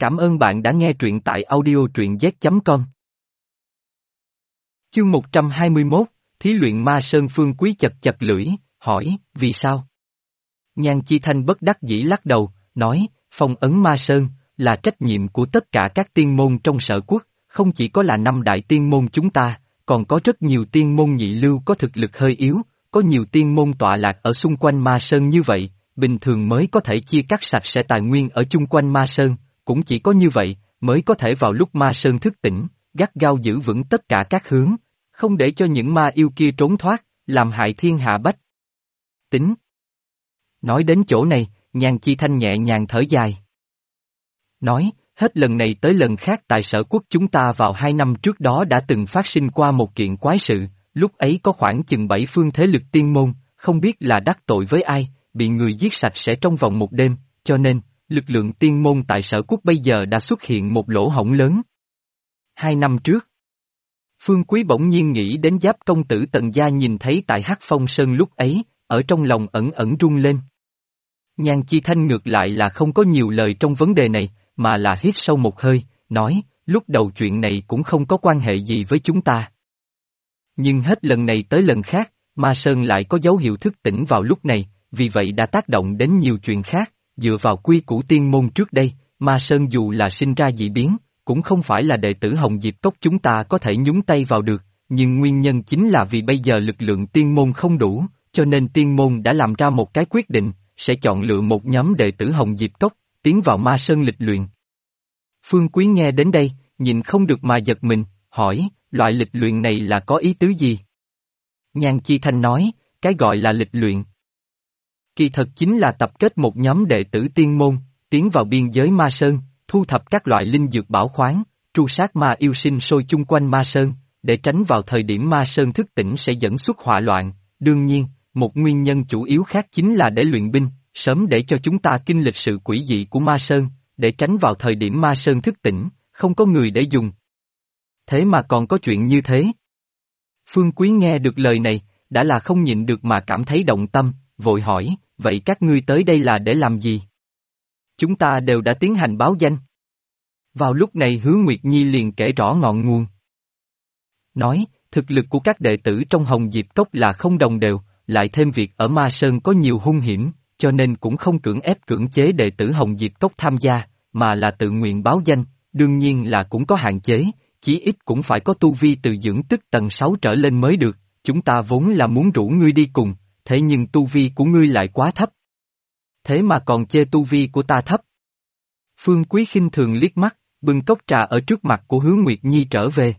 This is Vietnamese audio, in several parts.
Cảm ơn bạn đã nghe truyện tại audio truyện z.com. Chương 121, Thí luyện Ma Sơn. Phương Quý chật chật lưỡi, hỏi, vì sao? Nhan Chi Thanh bất đắc dĩ lắc đầu, nói, phong ấn Ma Sơn, là trách nhiệm của tất cả các tiên môn trong Sở Quốc, không chỉ có là 5 đại tiên môn chúng ta, còn có rất nhiều tiên môn nhị lưu có thực lực hơi yếu, có nhiều tiên môn tọa lạc ở xung quanh Ma Sơn như vậy, bình thường mới có thể chia cắt sạch sẽ tài nguyên ở chung quanh Ma Sơn, cũng chỉ có như vậy, mới có thể vào lúc Ma Sơn thức tỉnh, gắt gao giữ vững tất cả các hướng, không để cho những ma yêu kia trốn thoát, làm hại thiên hạ bách tính. Nói đến chỗ này, Nhan Chi Thanh nhẹ nhàng thở dài. Nói, hết lần này tới lần khác tại Sở Quốc chúng ta vào 2 năm trước đó đã từng phát sinh qua một kiện quái sự, lúc ấy có khoảng chừng 7 phương thế lực tiên môn, không biết là đắc tội với ai, bị người giết sạch sẽ trong vòng một đêm, cho nên, lực lượng tiên môn tại Sở Quốc bây giờ đã xuất hiện một lỗ hổng lớn. 2 năm trước, Phương Quý bỗng nhiên nghĩ đến Giáp công tử Tần gia nhìn thấy tại Hắc Phong Sơn lúc ấy, ở trong lòng ẩn ẩn run lên. Nhan Chi Thanh ngược lại là không có nhiều lời trong vấn đề này, mà là hít sâu một hơi, nói, lúc đầu chuyện này cũng không có quan hệ gì với chúng ta. Nhưng hết lần này tới lần khác, Ma Sơn lại có dấu hiệu thức tỉnh vào lúc này, vì vậy đã tác động đến nhiều chuyện khác, dựa vào quy củ tiên môn trước đây, Ma Sơn dù là sinh ra dị biến, cũng không phải là đệ tử Hồng Diệp Cốc chúng ta có thể nhúng tay vào được, nhưng nguyên nhân chính là vì bây giờ lực lượng tiên môn không đủ, cho nên tiên môn đã làm ra một cái quyết định, sẽ chọn lựa một nhóm đệ tử Hồng Diệp Cốc, tiến vào Ma Sơn lịch luyện. Phương Quý nghe đến đây, nhìn không được mà giật mình, hỏi, loại lịch luyện này là có ý tứ gì? Nhan Chi Thanh nói, cái gọi là lịch luyện kỳ thật chính là tập kết một nhóm đệ tử tiên môn, tiến vào biên giới Ma Sơn, thu thập các loại linh dược bảo khoáng, tru sát ma yêu sinh sôi chung quanh Ma Sơn, để tránh vào thời điểm Ma Sơn thức tỉnh sẽ dẫn xuất hỏa loạn. Đương nhiên, một nguyên nhân chủ yếu khác chính là để luyện binh, sớm để cho chúng ta kinh lịch sự quỷ dị của Ma Sơn, để tránh vào thời điểm Ma Sơn thức tỉnh, không có người để dùng. Thế mà còn có chuyện như thế. Phương Quý nghe được lời này, đã là không nhịn được mà cảm thấy động tâm, vội hỏi, vậy các ngươi tới đây là để làm gì? Chúng ta đều đã tiến hành báo danh. Vào lúc này Hứa Nguyệt Nhi liền kể rõ ngọn nguồn. Nói, thực lực của các đệ tử trong Hồng Diệp Cốc là không đồng đều, lại thêm việc ở Ma Sơn có nhiều hung hiểm, cho nên cũng không cưỡng ép cưỡng chế đệ tử Hồng Diệp Cốc tham gia, mà là tự nguyện báo danh, đương nhiên là cũng có hạn chế, chí ít cũng phải có tu vi từ dưỡng tức tầng 6 trở lên mới được, chúng ta vốn là muốn rủ ngươi đi cùng, thế nhưng tu vi của ngươi lại quá thấp. Thế mà còn chê tu vi của ta thấp. Phương Quý khinh thường liếc mắt, bưng cốc trà ở trước mặt của Hứa Nguyệt Nhi trở về.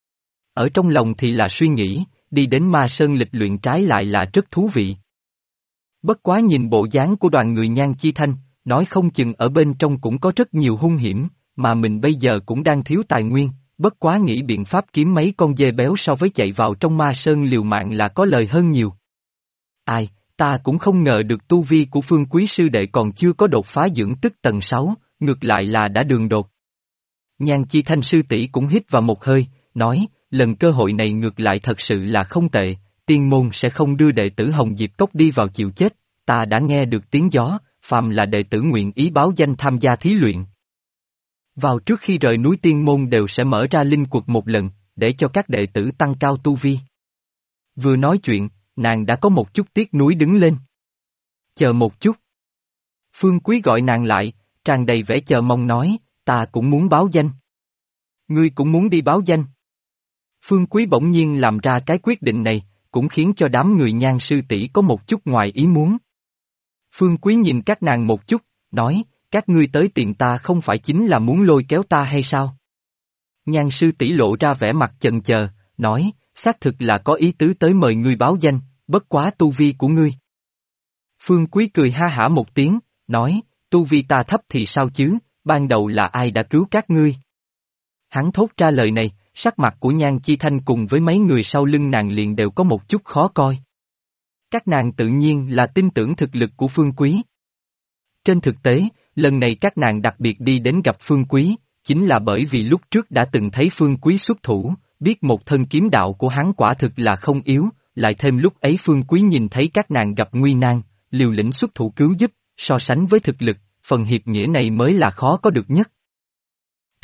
Ở trong lòng thì là suy nghĩ, đi đến Ma Sơn lịch luyện trái lại là rất thú vị. Bất quá nhìn bộ dáng của đoàn người Nhan Chi Thanh, nói không chừng ở bên trong cũng có rất nhiều hung hiểm, mà mình bây giờ cũng đang thiếu tài nguyên, bất quá nghĩ biện pháp kiếm mấy con dê béo so với chạy vào trong Ma Sơn liều mạng là có lời hơn nhiều. Ai, ta cũng không ngờ được tu vi của Phương Quý sư đệ còn chưa có đột phá dưỡng tức tầng 6, ngược lại là đã đường đột. Nhan Chi Thanh sư tỷ cũng hít vào một hơi, nói, lần cơ hội này ngược lại thật sự là không tệ, tiên môn sẽ không đưa đệ tử Hồng Diệp Cốc đi vào chịu chết, ta đã nghe được tiếng gió, phàm là đệ tử nguyện ý báo danh tham gia thí luyện. Vào trước khi rời núi tiên môn đều sẽ mở ra linh quật một lần, để cho các đệ tử tăng cao tu vi. Vừa nói chuyện, nàng đã có một chút tiếc nuối đứng lên. Chờ một chút. Phương Quý gọi nàng lại, tràn đầy vẻ chờ mong nói, ta cũng muốn báo danh. Ngươi cũng muốn đi báo danh. Phương Quý bỗng nhiên làm ra cái quyết định này, cũng khiến cho đám người Nhan sư tỷ có một chút ngoài ý muốn. Phương Quý nhìn các nàng một chút, nói, các ngươi tới tìm ta không phải chính là muốn lôi kéo ta hay sao? Nhan sư tỷ lộ ra vẻ mặt chần chờ, nói, xác thực là có ý tứ tới mời ngươi báo danh, bất quá tu vi của ngươi. Phương Quý cười ha hả một tiếng, nói, tu vi ta thấp thì sao chứ, ban đầu là ai đã cứu các ngươi? Hắn thốt ra lời này, sắc mặt của Nhan Chi Thanh cùng với mấy người sau lưng nàng liền đều có một chút khó coi. Các nàng tự nhiên là tin tưởng thực lực của Phương Quý. Trên thực tế, lần này các nàng đặc biệt đi đến gặp Phương Quý, chính là bởi vì lúc trước đã từng thấy Phương Quý xuất thủ, biết một thân kiếm đạo của hắn quả thực là không yếu, lại thêm lúc ấy Phương Quý nhìn thấy các nàng gặp nguy nan, liều lĩnh xuất thủ cứu giúp, so sánh với thực lực, phần hiệp nghĩa này mới là khó có được nhất.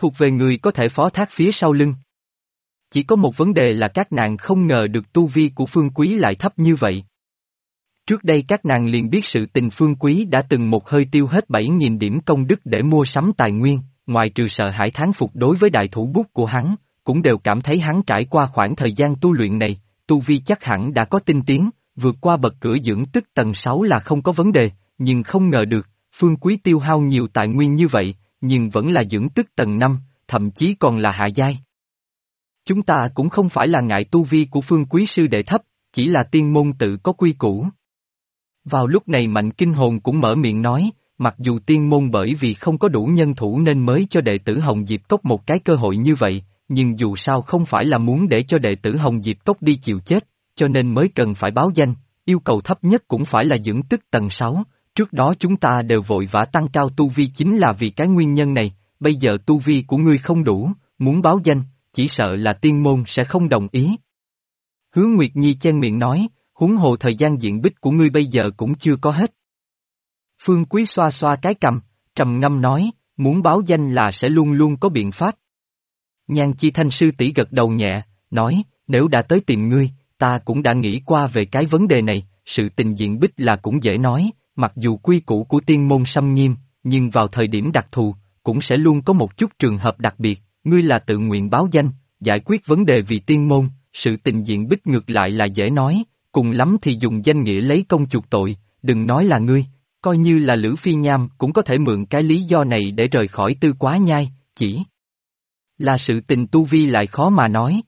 thuộc về người có thể phó thác phía sau lưng. Chỉ có một vấn đề là các nàng không ngờ được tu vi của Phương Quý lại thấp như vậy. Trước đây các nàng liền biết sự tình Phương Quý đã từng một hơi tiêu hết 7.000 điểm công đức để mua sắm tài nguyên, ngoài trừ sợ hãi thán phục đối với đại thủ bút của hắn, cũng đều cảm thấy hắn trải qua khoảng thời gian tu luyện này, tu vi chắc hẳn đã có tinh tiến, vượt qua bậc cửa dưỡng tức tầng 6 là không có vấn đề, nhưng không ngờ được, Phương Quý tiêu hao nhiều tài nguyên như vậy, nhưng vẫn là dưỡng tức tầng 5, thậm chí còn là hạ giai. Chúng ta cũng không phải là ngại tu vi của Phương Quý sư đệ thấp, chỉ là tiên môn tự có quy củ. Vào lúc này Mạnh Kinh Hồn cũng mở miệng nói, mặc dù tiên môn bởi vì không có đủ nhân thủ nên mới cho đệ tử Hồng Diệp Cốc một cái cơ hội như vậy, nhưng dù sao không phải là muốn để cho đệ tử Hồng Diệp Cốc đi chịu chết, cho nên mới cần phải báo danh, yêu cầu thấp nhất cũng phải là dưỡng tức tầng 6, trước đó chúng ta đều vội vã tăng cao tu vi chính là vì cái nguyên nhân này, bây giờ tu vi của ngươi không đủ, muốn báo danh, chỉ sợ là tiên môn sẽ không đồng ý. Hứa Nguyệt Nhi chen miệng nói, huống hồ thời gian diện bích của ngươi bây giờ cũng chưa có hết. Phương Quý xoa xoa cái cằm, trầm ngâm nói, muốn báo danh là sẽ luôn luôn có biện pháp. Nhan Chi Thanh sư tỷ gật đầu nhẹ, nói, nếu đã tới tìm ngươi, ta cũng đã nghĩ qua về cái vấn đề này, sự tình diện bích là cũng dễ nói, mặc dù quy củ của tiên môn xâm nghiêm, nhưng vào thời điểm đặc thù, cũng sẽ luôn có một chút trường hợp đặc biệt, ngươi là tự nguyện báo danh, giải quyết vấn đề vì tiên môn, sự tình diện bích ngược lại là dễ nói, cùng lắm thì dùng danh nghĩa lấy công chuộc tội, đừng nói là ngươi, coi như là Lữ Phi Nham cũng có thể mượn cái lý do này để rời khỏi Tư Quá Nhai, chỉ là sự tình tu vi lại khó mà nói.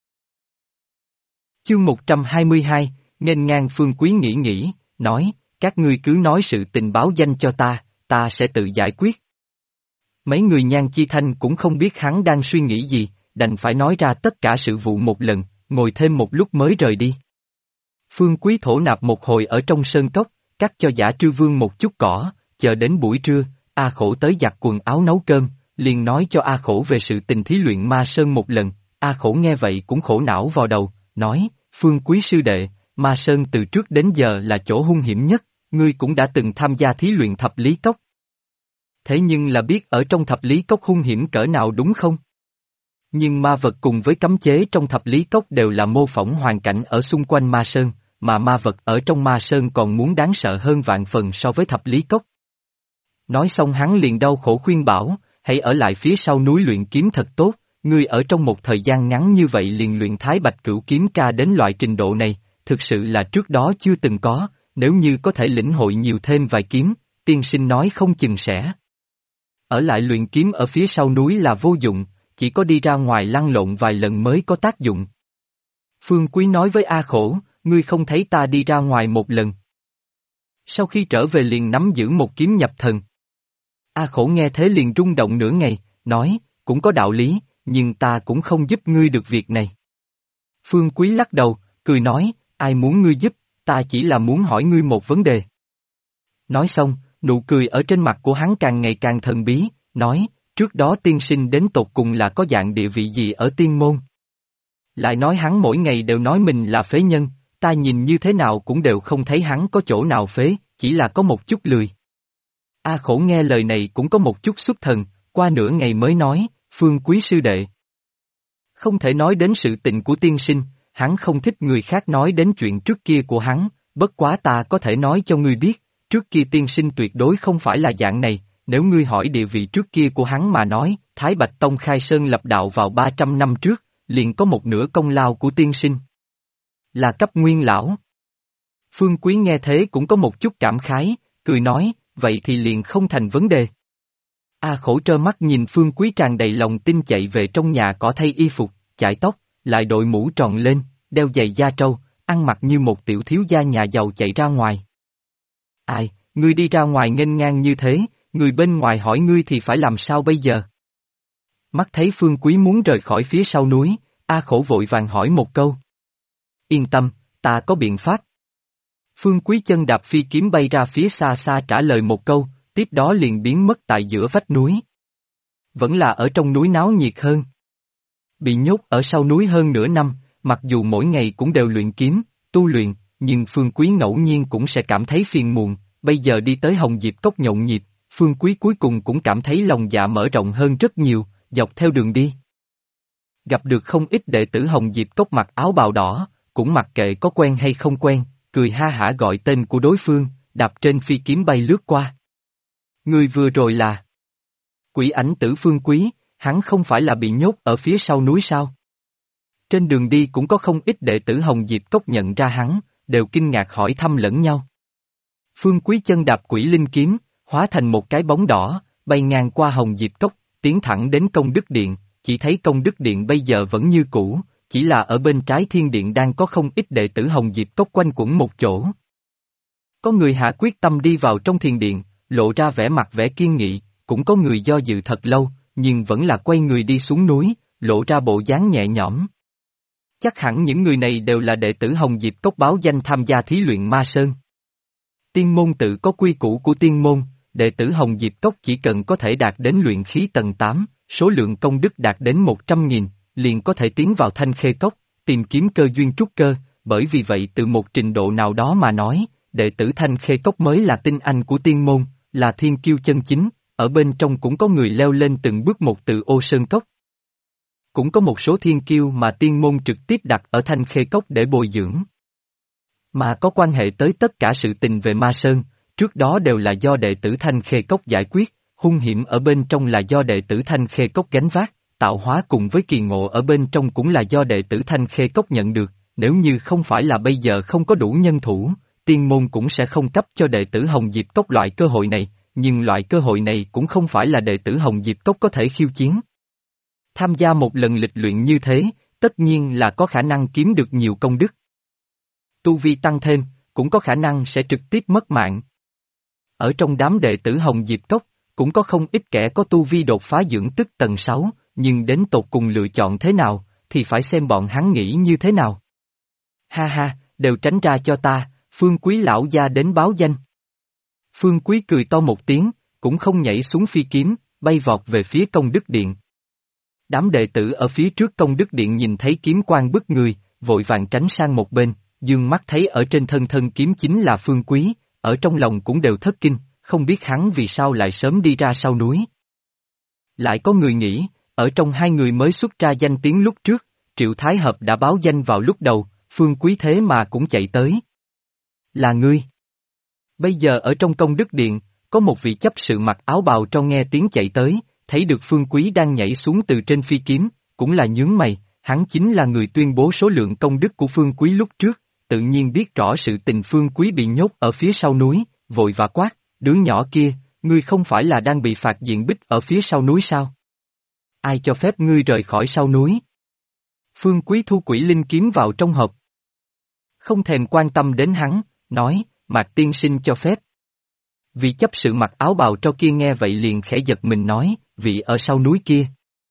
Chương 122, nghênh ngang Phương Quý nghĩ, nói, các ngươi cứ nói sự tình báo danh cho ta sẽ tự giải quyết. Mấy người Nhan Chi Thanh cũng không biết hắn đang suy nghĩ gì, đành phải nói ra tất cả sự vụ một lần, ngồi thêm một lúc mới rời đi. Phương Quý thổ nạp một hồi ở trong sơn cốc, cắt cho Dã Trư Vương một chút cỏ, chờ đến buổi trưa, A Khổ tới giặt quần áo nấu cơm, liền nói cho A Khổ về sự tình thí luyện ma sơn một lần, A Khổ nghe vậy cũng khổ não vào đầu, nói, Phương Quý sư đệ, ma sơn từ trước đến giờ là chỗ hung hiểm nhất, ngươi cũng đã từng tham gia thí luyện thập lý cốc. Thế nhưng là biết ở trong thập lý cốc hung hiểm cỡ nào đúng không? Nhưng ma vật cùng với cấm chế trong thập lý cốc đều là mô phỏng hoàn cảnh ở xung quanh ma sơn, mà ma vật ở trong ma sơn còn muốn đáng sợ hơn vạn phần so với thập lý cốc. Nói xong hắn liền đau khổ khuyên bảo, hãy ở lại phía sau núi luyện kiếm thật tốt, ngươi ở trong một thời gian ngắn như vậy liền luyện Thái Bạch Cửu Kiếm Ca đến loại trình độ này, thực sự là trước đó chưa từng có, nếu như có thể lĩnh hội nhiều thêm vài kiếm, tiên sinh nói không chừng sẽ. Ở lại luyện kiếm ở phía sau núi là vô dụng, chỉ có đi ra ngoài lăn lộn vài lần mới có tác dụng. Phương Quý nói với A Khổ, ngươi không thấy ta đi ra ngoài một lần. Sau khi trở về liền nắm giữ một kiếm nhập thần. A Khổ nghe thế liền rung động nửa ngày, nói, cũng có đạo lý, nhưng ta cũng không giúp ngươi được việc này. Phương Quý lắc đầu, cười nói, ai muốn ngươi giúp, ta chỉ là muốn hỏi ngươi một vấn đề. Nói xong, nụ cười ở trên mặt của hắn càng ngày càng thần bí, nói, trước đó tiên sinh đến tột cùng là có dạng địa vị gì ở tiên môn. Lại nói hắn mỗi ngày đều nói mình là phế nhân, ta nhìn như thế nào cũng đều không thấy hắn có chỗ nào phế, chỉ là có một chút lười. A Khổ nghe lời này cũng có một chút xuất thần, qua nửa ngày mới nói, Phương Quý sư đệ. Không thể nói đến sự tình của tiên sinh, hắn không thích người khác nói đến chuyện trước kia của hắn, bất quá ta có thể nói cho ngươi biết, trước kia tiên sinh tuyệt đối không phải là dạng này, nếu ngươi hỏi địa vị trước kia của hắn mà nói, Thái Bạch Tông khai sơn lập đạo vào 300 năm trước, liền có một nửa công lao của tiên sinh. Là cấp nguyên lão. Phương Quý nghe thế cũng có một chút cảm khái, cười nói, vậy thì liền không thành vấn đề. A Khổ trơ mắt nhìn Phương Quý tràn đầy lòng tin chạy về trong nhà cỏ thay y phục, chải tóc, lại đội mũ tròn lên, đeo giày da trâu, ăn mặc như một tiểu thiếu gia nhà giàu chạy ra ngoài. Ai, ngươi đi ra ngoài nghênh ngang như thế, người bên ngoài hỏi ngươi thì phải làm sao bây giờ? Mắt thấy Phương Quý muốn rời khỏi phía sau núi, A Khổ vội vàng hỏi một câu. Yên tâm, ta có biện pháp. Phương Quý chân đạp phi kiếm bay ra phía xa xa trả lời một câu, tiếp đó liền biến mất tại giữa vách núi. Vẫn là ở trong núi náo nhiệt hơn. Bị nhốt ở sau núi hơn nửa năm, mặc dù mỗi ngày cũng đều luyện kiếm, tu luyện, nhưng Phương Quý ngẫu nhiên cũng sẽ cảm thấy phiền muộn, bây giờ đi tới Hồng Diệp Cốc nhộn nhịp, Phương Quý cuối cùng cũng cảm thấy lòng dạ mở rộng hơn rất nhiều, dọc theo đường đi. Gặp được không ít đệ tử Hồng Diệp Cốc mặc áo bào đỏ, cũng mặc kệ có quen hay không quen, cười ha hả gọi tên của đối phương, đạp trên phi kiếm bay lướt qua. Người vừa rồi là Quỷ Ảnh Tử Phương Quý, hắn không phải là bị nhốt ở phía sau núi sao? Trên đường đi cũng có không ít đệ tử Hồng Diệp Cốc nhận ra hắn, đều kinh ngạc hỏi thăm lẫn nhau. Phương Quý chân đạp quỷ linh kiếm, hóa thành một cái bóng đỏ, bay ngang qua Hồng Diệp Cốc, tiến thẳng đến Công Đức Điện, chỉ thấy Công Đức Điện bây giờ vẫn như cũ, chỉ là ở bên trái thiên điện đang có không ít đệ tử Hồng Diệp Cốc quanh quẩn một chỗ. Có người hạ quyết tâm đi vào trong thiền điện, lộ ra vẻ mặt vẻ kiên nghị, cũng có người do dự thật lâu, nhưng vẫn là quay người đi xuống núi, lộ ra bộ dáng nhẹ nhõm. Chắc hẳn những người này đều là đệ tử Hồng Diệp Cốc báo danh tham gia thí luyện Ma Sơn. Tiên môn tự có quy củ của tiên môn, đệ tử Hồng Diệp Cốc chỉ cần có thể đạt đến luyện khí tầng 8, số lượng công đức đạt đến 100.000, liền có thể tiến vào Thanh Khê Cốc, tìm kiếm cơ duyên trúc cơ, bởi vì vậy từ một trình độ nào đó mà nói, đệ tử Thanh Khê Cốc mới là tinh anh của tiên môn, là thiên kiêu chân chính, ở bên trong cũng có người leo lên từng bước một từ Ô Sơn Cốc. Cũng có một số thiên kiêu mà tiên môn trực tiếp đặt ở Thanh Khê Cốc để bồi dưỡng. Mà có quan hệ tới tất cả sự tình về Ma Sơn, trước đó đều là do đệ tử Thanh Khê Cốc giải quyết, hung hiểm ở bên trong là do đệ tử Thanh Khê Cốc gánh vác, tạo hóa cùng với kỳ ngộ ở bên trong cũng là do đệ tử Thanh Khê Cốc nhận được, nếu như không phải là bây giờ không có đủ nhân thủ, tiên môn cũng sẽ không cấp cho đệ tử Hồng Diệp Cốc loại cơ hội này, nhưng loại cơ hội này cũng không phải là đệ tử Hồng Diệp Cốc có thể khiêu chiến. Tham gia một lần lịch luyện như thế, tất nhiên là có khả năng kiếm được nhiều công đức. Tu vi tăng thêm, cũng có khả năng sẽ trực tiếp mất mạng. Ở trong đám đệ tử Hồng Diệp Cốc, cũng có không ít kẻ có tu vi đột phá dưỡng tức tầng 6, nhưng đến tột cùng lựa chọn thế nào, thì phải xem bọn hắn nghĩ như thế nào. Ha ha, đều tránh ra cho ta, Phương Quý lão gia đến báo danh. Phương Quý cười to một tiếng, cũng không nhảy xuống phi kiếm, bay vọt về phía Công Đức Điện. Đám đệ tử ở phía trước Công Đức Điện nhìn thấy kiếm quang bức người, vội vàng tránh sang một bên, dương mắt thấy ở trên thân kiếm chính là Phương Quý, ở trong lòng cũng đều thất kinh, không biết hắn vì sao lại sớm đi ra sau núi. Lại có người nghĩ, ở trong hai người mới xuất ra danh tiếng lúc trước, Triệu Thái Hợp đã báo danh vào lúc đầu, Phương Quý thế mà cũng chạy tới. Là ngươi. Bây giờ ở trong Công Đức Điện, có một vị chấp sự mặc áo bào cho nghe tiếng chạy tới, thấy được Phương Quý đang nhảy xuống từ trên phi kiếm, cũng là nhướng mày, hắn chính là người tuyên bố số lượng công đức của Phương Quý lúc trước, tự nhiên biết rõ sự tình Phương Quý bị nhốt ở phía sau núi, vội và quát, đứa nhỏ kia, ngươi không phải là đang bị phạt diện bích ở phía sau núi sao? Ai cho phép ngươi rời khỏi sau núi? Phương Quý thu quỷ linh kiếm vào trong hộp. Không thèm quan tâm đến hắn, nói, Mạc tiên sinh cho phép. Vị chấp sự mặc áo bào cho kia nghe vậy liền khẽ giật mình nói, vị ở sau núi kia.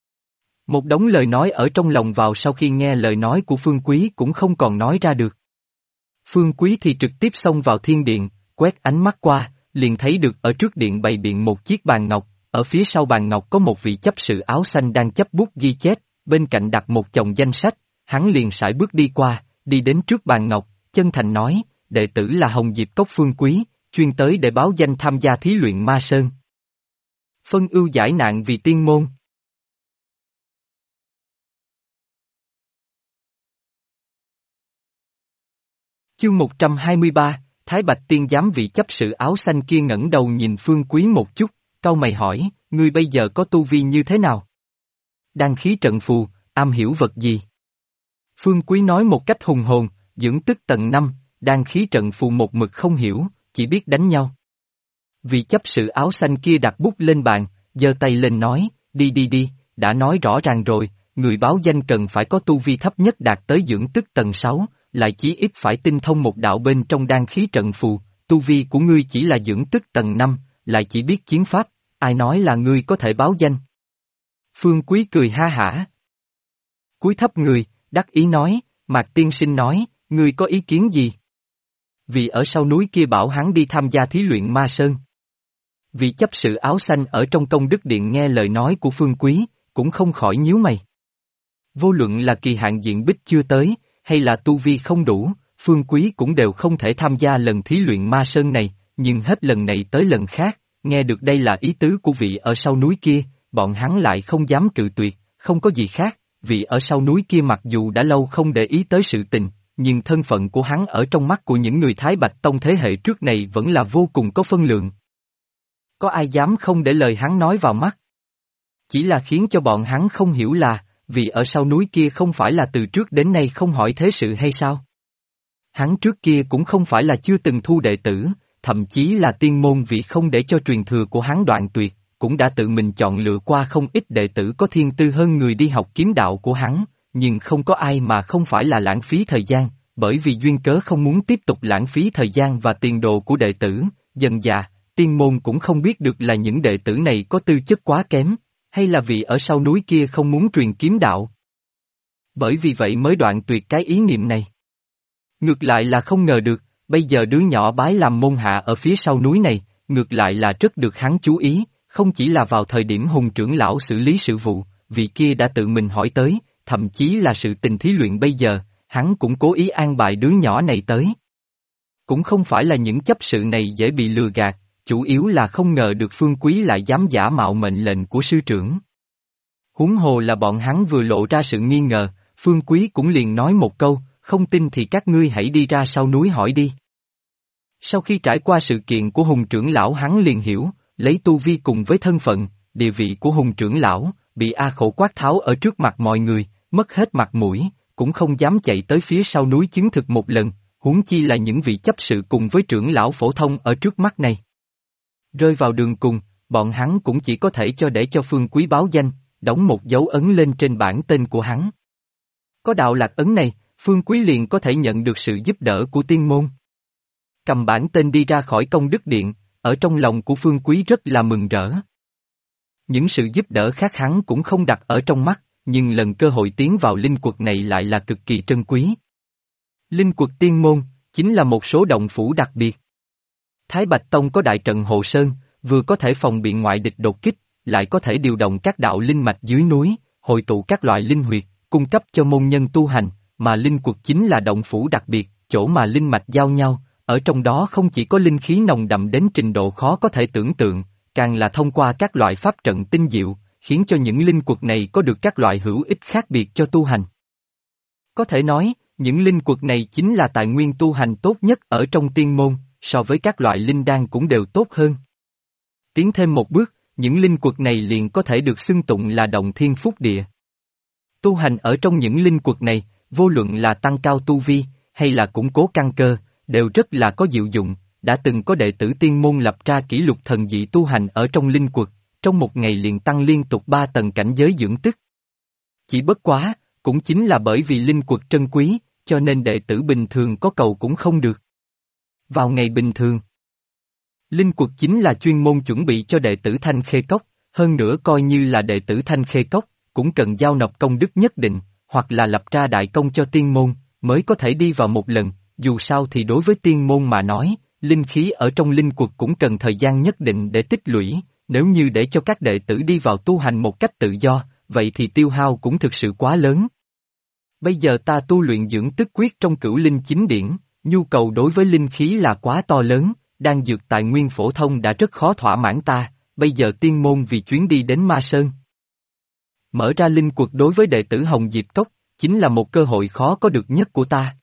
Một đống lời nói ở trong lòng vào sau khi nghe lời nói của Phương Quý cũng không còn nói ra được. Phương Quý thì trực tiếp xông vào thiên điện, quét ánh mắt qua, liền thấy được ở trước điện bày biện một chiếc bàn ngọc, ở phía sau bàn ngọc có một vị chấp sự áo xanh đang chấp bút ghi chép, bên cạnh đặt một chồng danh sách, hắn liền sải bước đi qua, đi đến trước bàn ngọc, chân thành nói, đệ tử là Hồng Diệp Cốc Phương Quý, chuyên tới để báo danh tham gia thí luyện Ma Sơn. Phân ưu giải nạn vì tiên môn. Chương 123, Thái Bạch Tiên Giám vị chấp sự áo xanh kia ngẩng đầu nhìn Phương Quý một chút, cau mày hỏi, ngươi bây giờ có tu vi như thế nào? Đan khí trận phù, am hiểu vật gì? Phương Quý nói một cách hùng hồn, dưỡng tức tầng 5, đan khí trận phù một mực không hiểu, chỉ biết đánh nhau. Vị chấp sự áo xanh kia đặt bút lên bàn, giơ tay lên nói, đi, đã nói rõ ràng rồi, người báo danh cần phải có tu vi thấp nhất đạt tới dưỡng tức tầng 6, lại chí ít phải tinh thông một đạo bên trong đan khí trận phù, tu vi của ngươi chỉ là dưỡng tức tầng 5, lại chỉ biết chiến pháp, ai nói là ngươi có thể báo danh. Phương Quý cười ha hả. Cúi thấp người, đắc ý nói, Mạc tiên sinh nói, ngươi có ý kiến gì? Vì ở sau núi kia bảo hắn đi tham gia thí luyện Ma Sơn. Vị chấp sự áo xanh ở trong Công Đức Điện nghe lời nói của Phương Quý, cũng không khỏi nhíu mày. Vô luận là kỳ hạn diện bích chưa tới, hay là tu vi không đủ, Phương Quý cũng đều không thể tham gia lần thí luyện Ma Sơn này, nhưng hết lần này tới lần khác, nghe được đây là ý tứ của vị ở sau núi kia, bọn hắn lại không dám cự tuyệt, không có gì khác, vì ở sau núi kia mặc dù đã lâu không để ý tới sự tình, nhưng thân phận của hắn ở trong mắt của những người Thái Bạch Tông thế hệ trước này vẫn là vô cùng có phân lượng. Có ai dám không để lời hắn nói vào mắt? Chỉ là khiến cho bọn hắn không hiểu là, vì ở sau núi kia không phải là từ trước đến nay không hỏi thế sự hay sao? Hắn trước kia cũng không phải là chưa từng thu đệ tử, thậm chí là tiên môn vì không để cho truyền thừa của hắn đoạn tuyệt, cũng đã tự mình chọn lựa qua không ít đệ tử có thiên tư hơn người đi học kiếm đạo của hắn, nhưng không có ai mà không phải là lãng phí thời gian, bởi vì duyên cớ không muốn tiếp tục lãng phí thời gian và tiền đồ của đệ tử, dần dà, tiên môn cũng không biết được là những đệ tử này có tư chất quá kém, hay là vì ở sau núi kia không muốn truyền kiếm đạo. Bởi vì vậy mới đoạn tuyệt cái ý niệm này. Ngược lại là không ngờ được, bây giờ đứa nhỏ bái làm môn hạ ở phía sau núi này, ngược lại là rất được hắn chú ý, không chỉ là vào thời điểm Hùng trưởng lão xử lý sự vụ, vị kia đã tự mình hỏi tới, thậm chí là sự tình thí luyện bây giờ, hắn cũng cố ý an bài đứa nhỏ này tới. Cũng không phải là những chấp sự này dễ bị lừa gạt, chủ yếu là không ngờ được Phương Quý lại dám giả mạo mệnh lệnh của sư trưởng. Huống hồ là bọn hắn vừa lộ ra sự nghi ngờ, Phương Quý cũng liền nói một câu, không tin thì các ngươi hãy đi ra sau núi hỏi đi. Sau khi trải qua sự kiện của Hùng trưởng lão hắn liền hiểu, lấy tu vi cùng với thân phận, địa vị của Hùng trưởng lão, bị A Khổ quát tháo ở trước mặt mọi người, mất hết mặt mũi, cũng không dám chạy tới phía sau núi chứng thực một lần, huống chi là những vị chấp sự cùng với trưởng lão phổ thông ở trước mắt này. Rơi vào đường cùng, bọn hắn cũng chỉ có thể để cho Phương Quý báo danh, đóng một dấu ấn lên trên bảng tên của hắn. Có đạo lạc ấn này, Phương Quý liền có thể nhận được sự giúp đỡ của tiên môn. Cầm bản tên đi ra khỏi công đức điện, ở trong lòng của Phương Quý rất là mừng rỡ. Những sự giúp đỡ khác hắn cũng không đặt ở trong mắt, nhưng lần cơ hội tiến vào linh quật này lại là cực kỳ trân quý. Linh quật tiên môn, chính là một số động phủ đặc biệt. Thái Bạch Tông có đại trận Hộ Sơn, vừa có thể phòng bị ngoại địch đột kích, lại có thể điều động các đạo linh mạch dưới núi, hội tụ các loại linh huyệt, cung cấp cho môn nhân tu hành, mà linh quật chính là động phủ đặc biệt, chỗ mà linh mạch giao nhau, ở trong đó không chỉ có linh khí nồng đậm đến trình độ khó có thể tưởng tượng, càng là thông qua các loại pháp trận tinh diệu, khiến cho những linh quật này có được các loại hữu ích khác biệt cho tu hành. Có thể nói, những linh quật này chính là tài nguyên tu hành tốt nhất ở trong tiên môn, so với các loại linh đan cũng đều tốt hơn. Tiến thêm một bước, những linh quật này liền có thể được xưng tụng là động thiên phúc địa. Tu hành ở trong những linh quật này, vô luận là tăng cao tu vi, hay là củng cố căn cơ, đều rất là có diệu dụng, đã từng có đệ tử tiên môn lập ra kỷ lục thần dị tu hành ở trong linh quật, trong một ngày liền tăng liên tục 3 tầng cảnh giới dưỡng tức. Chỉ bất quá, cũng chính là bởi vì linh quật trân quý, cho nên đệ tử bình thường có cầu cũng không được. Vào ngày bình thường, linh quật chính là chuyên môn chuẩn bị cho đệ tử Thanh Khê Cốc, hơn nữa coi như là đệ tử Thanh Khê Cốc, cũng cần giao nộp công đức nhất định, hoặc là lập ra đại công cho tiên môn, mới có thể đi vào một lần, dù sao thì đối với tiên môn mà nói, linh khí ở trong linh quật cũng cần thời gian nhất định để tích lũy, nếu như để cho các đệ tử đi vào tu hành một cách tự do, vậy thì tiêu hao cũng thực sự quá lớn. Bây giờ ta tu luyện dưỡng tức quyết trong Cửu Linh Chính Điển, nhu cầu đối với linh khí là quá to lớn, đan dược tài nguyên phổ thông đã rất khó thỏa mãn ta, bây giờ tiên môn vì chuyến đi đến Ma Sơn. Mở ra linh quật đối với đệ tử Hồng Diệp Cốc, chính là một cơ hội khó có được nhất của ta.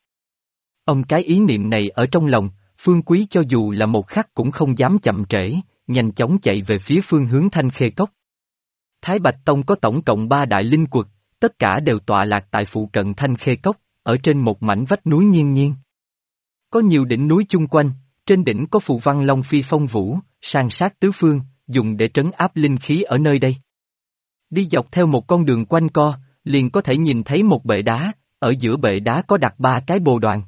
Cái ý niệm này ở trong lòng, Phương Quý cho dù là một khắc cũng không dám chậm trễ, nhanh chóng chạy về phía phương hướng Thanh Khê Cốc. Thái Bạch Tông có tổng cộng 3 đại linh quật, tất cả đều tọa lạc tại phụ cận Thanh Khê Cốc, ở trên một mảnh vách núi nghiêng nghiêng. Có nhiều đỉnh núi chung quanh, trên đỉnh có phù văn Long Phi Phong Vũ, san sát tứ phương, dùng để trấn áp linh khí ở nơi đây. Đi dọc theo một con đường quanh co, liền có thể nhìn thấy một bệ đá, ở giữa bệ đá có đặt 3 cái bồ đoàn.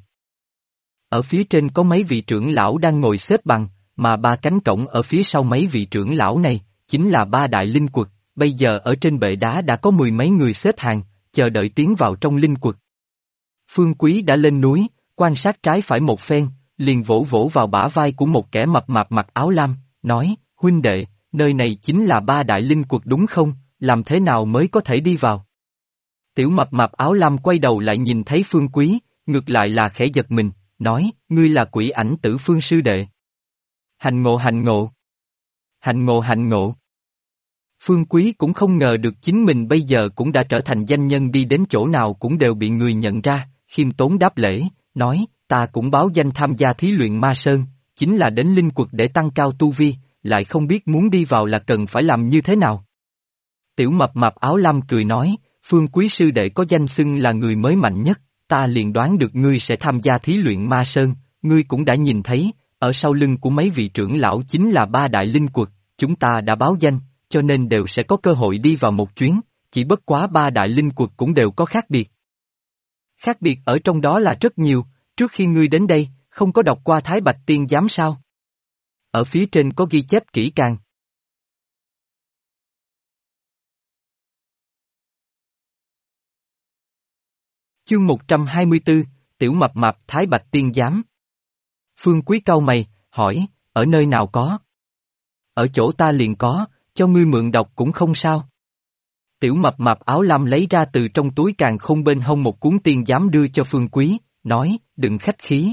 Ở phía trên có mấy vị trưởng lão đang ngồi xếp bằng, mà 3 cánh cổng ở phía sau mấy vị trưởng lão này, chính là 3 đại linh quật, bây giờ ở trên bệ đá đã có 10 mấy người xếp hàng, chờ đợi tiến vào trong linh quật. Phương Quý đã lên núi, quan sát trái phải một phen, liền vỗ vỗ vào bả vai của một kẻ mập mạp mặc áo lam, nói, huynh đệ, nơi này chính là 3 đại linh quật đúng không, làm thế nào mới có thể đi vào? Tiểu mập mạp áo lam quay đầu lại nhìn thấy Phương Quý, ngược lại là khẽ giật mình, nói, ngươi là Quỷ Ảnh Tử Phương sư đệ. Hành ngộ hành ngộ. Hành ngộ hành ngộ. Phương Quý cũng không ngờ được chính mình bây giờ cũng đã trở thành danh nhân, đi đến chỗ nào cũng đều bị người nhận ra, khiêm tốn đáp lễ, nói, ta cũng báo danh tham gia thí luyện ma sơn, chính là đến linh quật để tăng cao tu vi, lại không biết muốn đi vào là cần phải làm như thế nào. Tiểu mập mạp áo lam cười nói, Phương Quý sư đệ có danh xưng là người mới mạnh nhất, ta liền đoán được ngươi sẽ tham gia thí luyện ma sơn, ngươi cũng đã nhìn thấy, ở sau lưng của mấy vị trưởng lão chính là ba đại linh quật, chúng ta đã báo danh, cho nên đều sẽ có cơ hội đi vào một chuyến, chỉ bất quá ba đại linh quật cũng đều có khác biệt. Khác biệt ở trong đó là rất nhiều, trước khi ngươi đến đây, không có đọc qua Thái Bạch Tiên Giám sao? Ở phía trên có ghi chép kỹ càng. Chương 124, Tiểu mập mạp Thái Bạch Tiên Giám. Phương Quý cau mày, hỏi, ở nơi nào có? Ở chỗ ta liền có, cho ngươi mượn đọc cũng không sao. Tiểu mập mạp áo lam lấy ra từ trong túi càn khôn bên hông một cuốn tiên giám đưa cho Phương Quý, nói, đừng khách khí.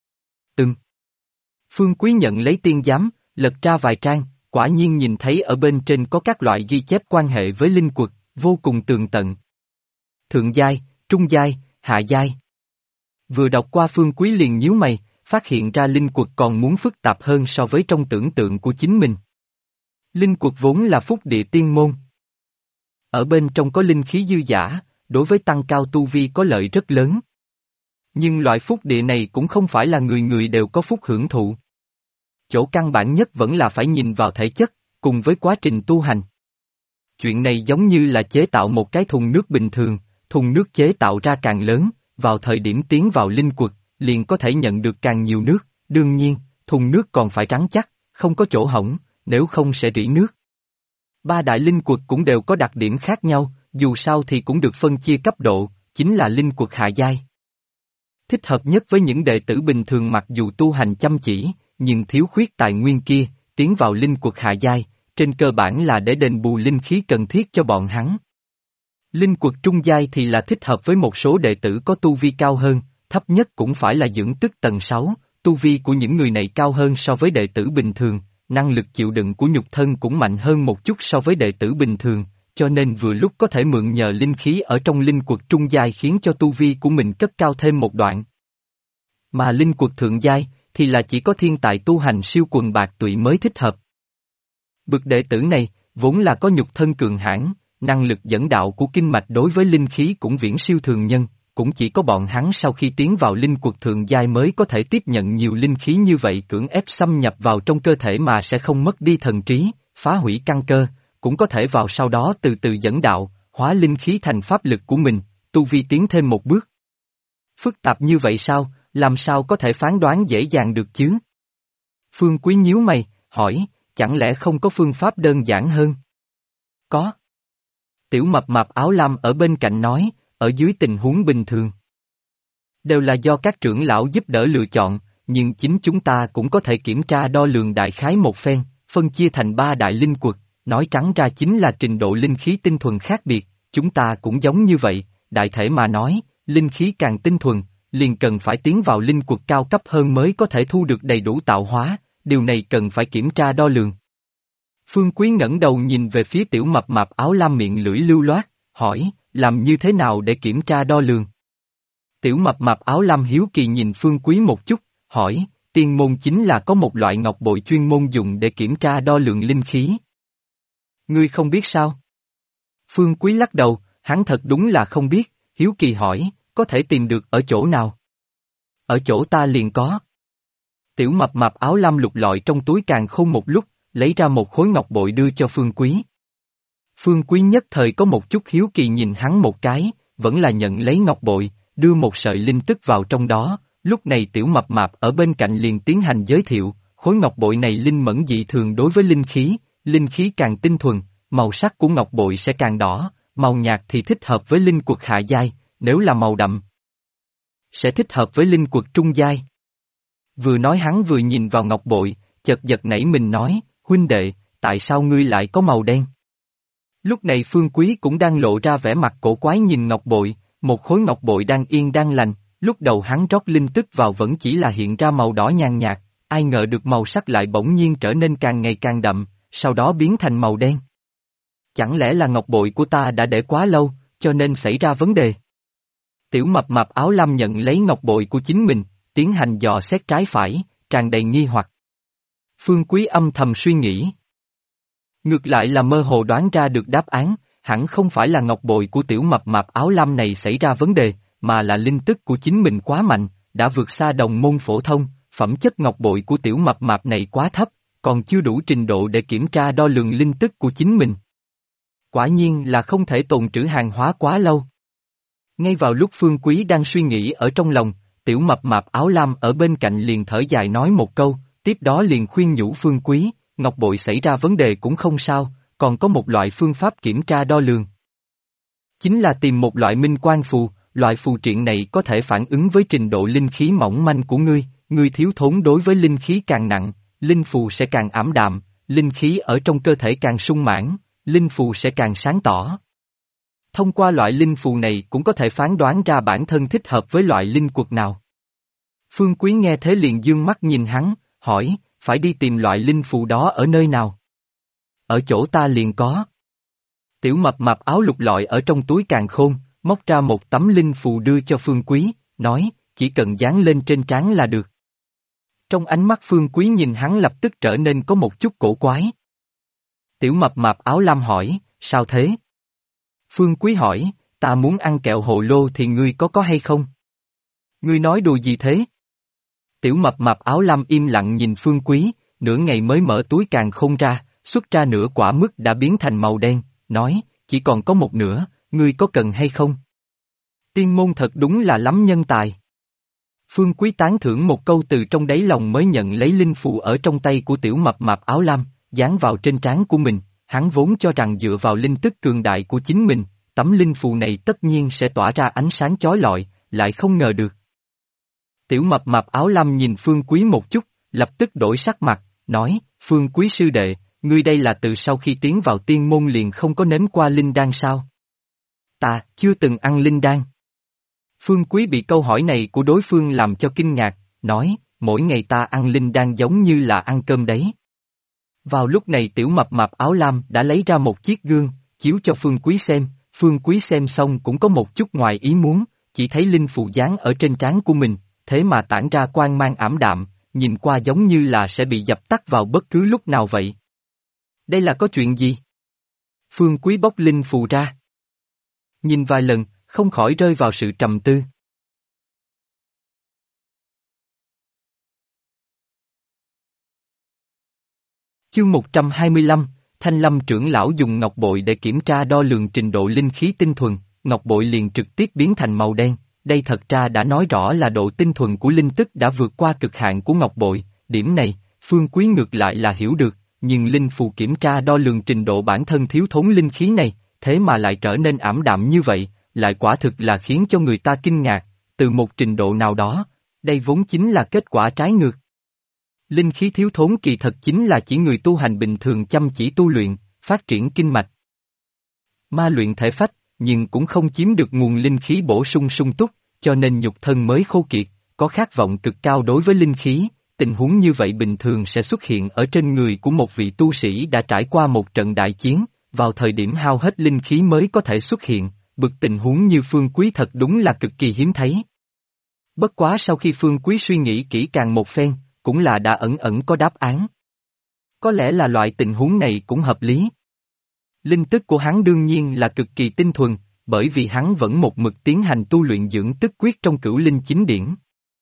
Phương Quý nhận lấy tiên giám, lật ra vài trang, quả nhiên nhìn thấy ở bên trên có các loại ghi chép quan hệ với linh quật, vô cùng tường tận. Thượng giai, trung giai, hạ giai. Vừa đọc qua Phương Quý liền nhíu mày, phát hiện ra linh quật còn muốn phức tạp hơn so với trong tưởng tượng của chính mình. Linh quật vốn là phúc địa tiên môn. Ở bên trong có linh khí dư dả, đối với tăng cao tu vi có lợi rất lớn. Nhưng loại phúc địa này cũng không phải là người người đều có phúc hưởng thụ. Chỗ căn bản nhất vẫn là phải nhìn vào thể chất, cùng với quá trình tu hành. Chuyện này giống như là chế tạo một cái thùng nước bình thường, thùng nước chế tạo ra càng lớn, vào thời điểm tiến vào linh quật, liền có thể nhận được càng nhiều nước, đương nhiên, thùng nước còn phải rắn chắc, không có chỗ hỏng, nếu không sẽ rỉ nước. Ba đại linh quật cũng đều có đặc điểm khác nhau, dù sao thì cũng được phân chia cấp độ, chính là linh quật hạ giai. Thích hợp nhất với những đệ tử bình thường mặc dù tu hành chăm chỉ, nhưng thiếu khuyết tài nguyên kia, tiến vào linh quật hạ giai, trên cơ bản là để đền bù linh khí cần thiết cho bọn hắn. Linh quật trung giai thì là thích hợp với một số đệ tử có tu vi cao hơn, thấp nhất cũng phải là dưỡng tức tầng 6, tu vi của những người này cao hơn so với đệ tử bình thường, năng lực chịu đựng của nhục thân cũng mạnh hơn một chút so với đệ tử bình thường, cho nên vừa lúc có thể mượn nhờ linh khí ở trong linh quật trung giai khiến cho tu vi của mình cất cao thêm một đoạn. Mà linh quật thượng giai thì là chỉ có thiên tài tu hành siêu quần bạc tụy mới thích hợp. Bậc đệ tử này, vốn là có nhục thân cường hãn, năng lực dẫn đạo của kinh mạch đối với linh khí cũng viễn siêu thường nhân, cũng chỉ có bọn hắn sau khi tiến vào linh quật thượng giai mới có thể tiếp nhận nhiều linh khí như vậy, cưỡng ép xâm nhập vào trong cơ thể mà sẽ không mất đi thần trí, phá hủy căn cơ, cũng có thể vào sau đó từ từ dẫn đạo, hóa linh khí thành pháp lực của mình, tu vi tiến thêm một bước. Phức tạp như vậy sao, làm sao có thể phán đoán dễ dàng được chứ? Phương Quý nhíu mày, hỏi, chẳng lẽ không có phương pháp đơn giản hơn? Có. Tiểu mập mạp áo lam ở bên cạnh nói, ở dưới tình huống bình thường. Đều là do các trưởng lão giúp đỡ lựa chọn, nhưng chính chúng ta cũng có thể kiểm tra đo lường đại khái một phen, phân chia thành ba đại linh quật, nói trắng ra chính là trình độ linh khí tinh thuần khác biệt, chúng ta cũng giống như vậy, đại thể mà nói, linh khí càng tinh thuần, liền cần phải tiến vào linh quật cao cấp hơn mới có thể thu được đầy đủ tạo hóa, điều này cần phải kiểm tra đo lường. Phương Quý ngẩng đầu nhìn về phía tiểu mập mạp áo lam miệng lưỡi lưu loát, hỏi, làm như thế nào để kiểm tra đo lường? Tiểu mập mạp áo lam hiếu kỳ nhìn Phương Quý một chút, hỏi, tiên môn chính là có một loại ngọc bội chuyên môn dùng để kiểm tra đo lường linh khí. Ngươi không biết sao? Phương Quý lắc đầu, hắn thật đúng là không biết, hiếu kỳ hỏi, có thể tìm được ở chỗ nào? Ở chỗ ta liền có. Tiểu mập mạp áo lam lục lọi trong túi càn khôn một lúc, lấy ra một khối ngọc bội đưa cho Phương Quý. Phương Quý nhất thời có một chút hiếu kỳ nhìn hắn một cái, vẫn là nhận lấy ngọc bội, đưa một sợi linh tức vào trong đó, lúc này tiểu mập mạp ở bên cạnh liền tiến hành giới thiệu, khối ngọc bội này linh mẫn dị thường đối với linh khí càng tinh thuần, màu sắc của ngọc bội sẽ càng đỏ, màu nhạt thì thích hợp với linh quật hạ giai, nếu là màu đậm sẽ thích hợp với linh quật trung giai. Vừa nói hắn vừa nhìn vào ngọc bội, chợt giật nảy mình nói, huynh đệ, tại sao ngươi lại có màu đen? Lúc này Phương Quý cũng đang lộ ra vẻ mặt cổ quái nhìn ngọc bội, một khối ngọc bội đang yên đang lành, lúc đầu hắn rót linh tức vào vẫn chỉ là hiện ra màu đỏ nhàn nhạt, ai ngờ được màu sắc lại bỗng nhiên trở nên càng ngày càng đậm, sau đó biến thành màu đen. Chẳng lẽ là ngọc bội của ta đã để quá lâu, cho nên xảy ra vấn đề? Tiểu mập mạp áo lam nhận lấy ngọc bội của chính mình, tiến hành dò xét trái phải, tràn đầy nghi hoặc. Phương Quý âm thầm suy nghĩ. Ngược lại là mơ hồ đoán ra được đáp án, hẳn không phải là ngọc bội của tiểu mập mạp áo lam này xảy ra vấn đề, mà là linh tức của chính mình quá mạnh, đã vượt xa đồng môn phổ thông, phẩm chất ngọc bội của tiểu mập mạp này quá thấp, còn chưa đủ trình độ để kiểm tra đo lường linh tức của chính mình. Quả nhiên là không thể tồn trữ hàng hóa quá lâu. Ngay vào lúc Phương Quý đang suy nghĩ ở trong lòng, tiểu mập mạp áo lam ở bên cạnh liền thở dài nói một câu, tiếp đó liền khuyên nhủ Phương Quý, ngọc bội xảy ra vấn đề cũng không sao, còn có một loại phương pháp kiểm tra đo lường. Chính là tìm một loại minh quan phù, loại phù triện này có thể phản ứng với trình độ linh khí mỏng manh của ngươi thiếu thốn đối với linh khí càng nặng, linh phù sẽ càng ảm đạm, linh khí ở trong cơ thể càng sung mãn, linh phù sẽ càng sáng tỏ. Thông qua loại linh phù này cũng có thể phán đoán ra bản thân thích hợp với loại linh quật nào. Phương Quý nghe thế liền dương mắt nhìn hắn, hỏi, phải đi tìm loại linh phù đó ở nơi nào? Ở chỗ ta liền có. Tiểu mập mạp áo lục lọi ở trong túi càn khôn, móc ra một tấm linh phù đưa cho Phương Quý, nói, chỉ cần dán lên trên trán là được. Trong ánh mắt Phương Quý nhìn hắn lập tức trở nên có một chút cổ quái. Tiểu mập mạp áo lam hỏi, sao thế? Phương Quý hỏi, ta muốn ăn kẹo hồ lô thì ngươi có hay không? Ngươi nói đùa gì thế? Tiểu mập mạp áo lam im lặng nhìn Phương Quý, nửa ngày mới mở túi càn khôn ra, xuất ra nửa quả mứt đã biến thành màu đen, nói, chỉ còn có một nửa, ngươi có cần hay không? Tiên môn thật đúng là lắm nhân tài. Phương Quý tán thưởng một câu từ trong đáy lòng mới nhận lấy linh phù ở trong tay của tiểu mập mạp áo lam, dán vào trên trán của mình, hắn vốn cho rằng dựa vào linh tức cường đại của chính mình, tấm linh phù này tất nhiên sẽ tỏa ra ánh sáng chói lọi, lại không ngờ được. Tiểu mập mạp áo lam nhìn Phương Quý một chút, lập tức đổi sắc mặt, nói, Phương Quý sư đệ, ngươi đây là từ sau khi tiến vào tiên môn liền không có nếm qua linh đan sao? Ta, chưa từng ăn linh đan. Phương Quý bị câu hỏi này của đối phương làm cho kinh ngạc, nói, mỗi ngày ta ăn linh đan giống như là ăn cơm đấy. Vào lúc này tiểu mập mạp áo lam đã lấy ra một chiếc gương, chiếu cho Phương Quý xem, Phương Quý xem xong cũng có một chút ngoài ý muốn, chỉ thấy linh phù dán ở trên trán của mình, thế mà tản ra quang mang ảm đạm, nhìn qua giống như là sẽ bị dập tắt vào bất cứ lúc nào vậy. Đây là có chuyện gì? Phương Quý bóc linh phù ra. Nhìn vài lần, không khỏi rơi vào sự trầm tư. Chương 125, Thanh Lâm trưởng lão dùng ngọc bội để kiểm tra đo lường trình độ linh khí tinh thuần, ngọc bội liền trực tiếp biến thành màu đen, đây thật ra đã nói rõ là độ tinh thuần của linh tức đã vượt qua cực hạn của ngọc bội, điểm này, Phương Quý ngược lại là hiểu được, nhưng linh phù kiểm tra đo lường trình độ bản thân thiếu thốn linh khí này, thế mà lại trở nên ảm đạm như vậy, lại quả thực là khiến cho người ta kinh ngạc, từ một trình độ nào đó, đây vốn chính là kết quả trái ngược. Linh khí thiếu thốn kỳ thật chính là chỉ người tu hành bình thường chăm chỉ tu luyện, phát triển kinh mạch. Ma luyện thể phách, nhưng cũng không chiếm được nguồn linh khí bổ sung sung túc, cho nên nhục thân mới khô kiệt, có khát vọng cực cao đối với linh khí. Tình huống như vậy bình thường sẽ xuất hiện ở trên người của một vị tu sĩ đã trải qua một trận đại chiến, vào thời điểm hao hết linh khí mới có thể xuất hiện, bực tình huống như Phương Quý thật đúng là cực kỳ hiếm thấy. Bất quá sau khi Phương Quý suy nghĩ kỹ càng một phen, cũng là đã ẩn ẩn có đáp án. Có lẽ là loại tình huống này cũng hợp lý. Linh tức của hắn đương nhiên là cực kỳ tinh thuần, bởi vì hắn vẫn một mực tiến hành tu luyện dưỡng tức quyết trong cửu linh chính điển.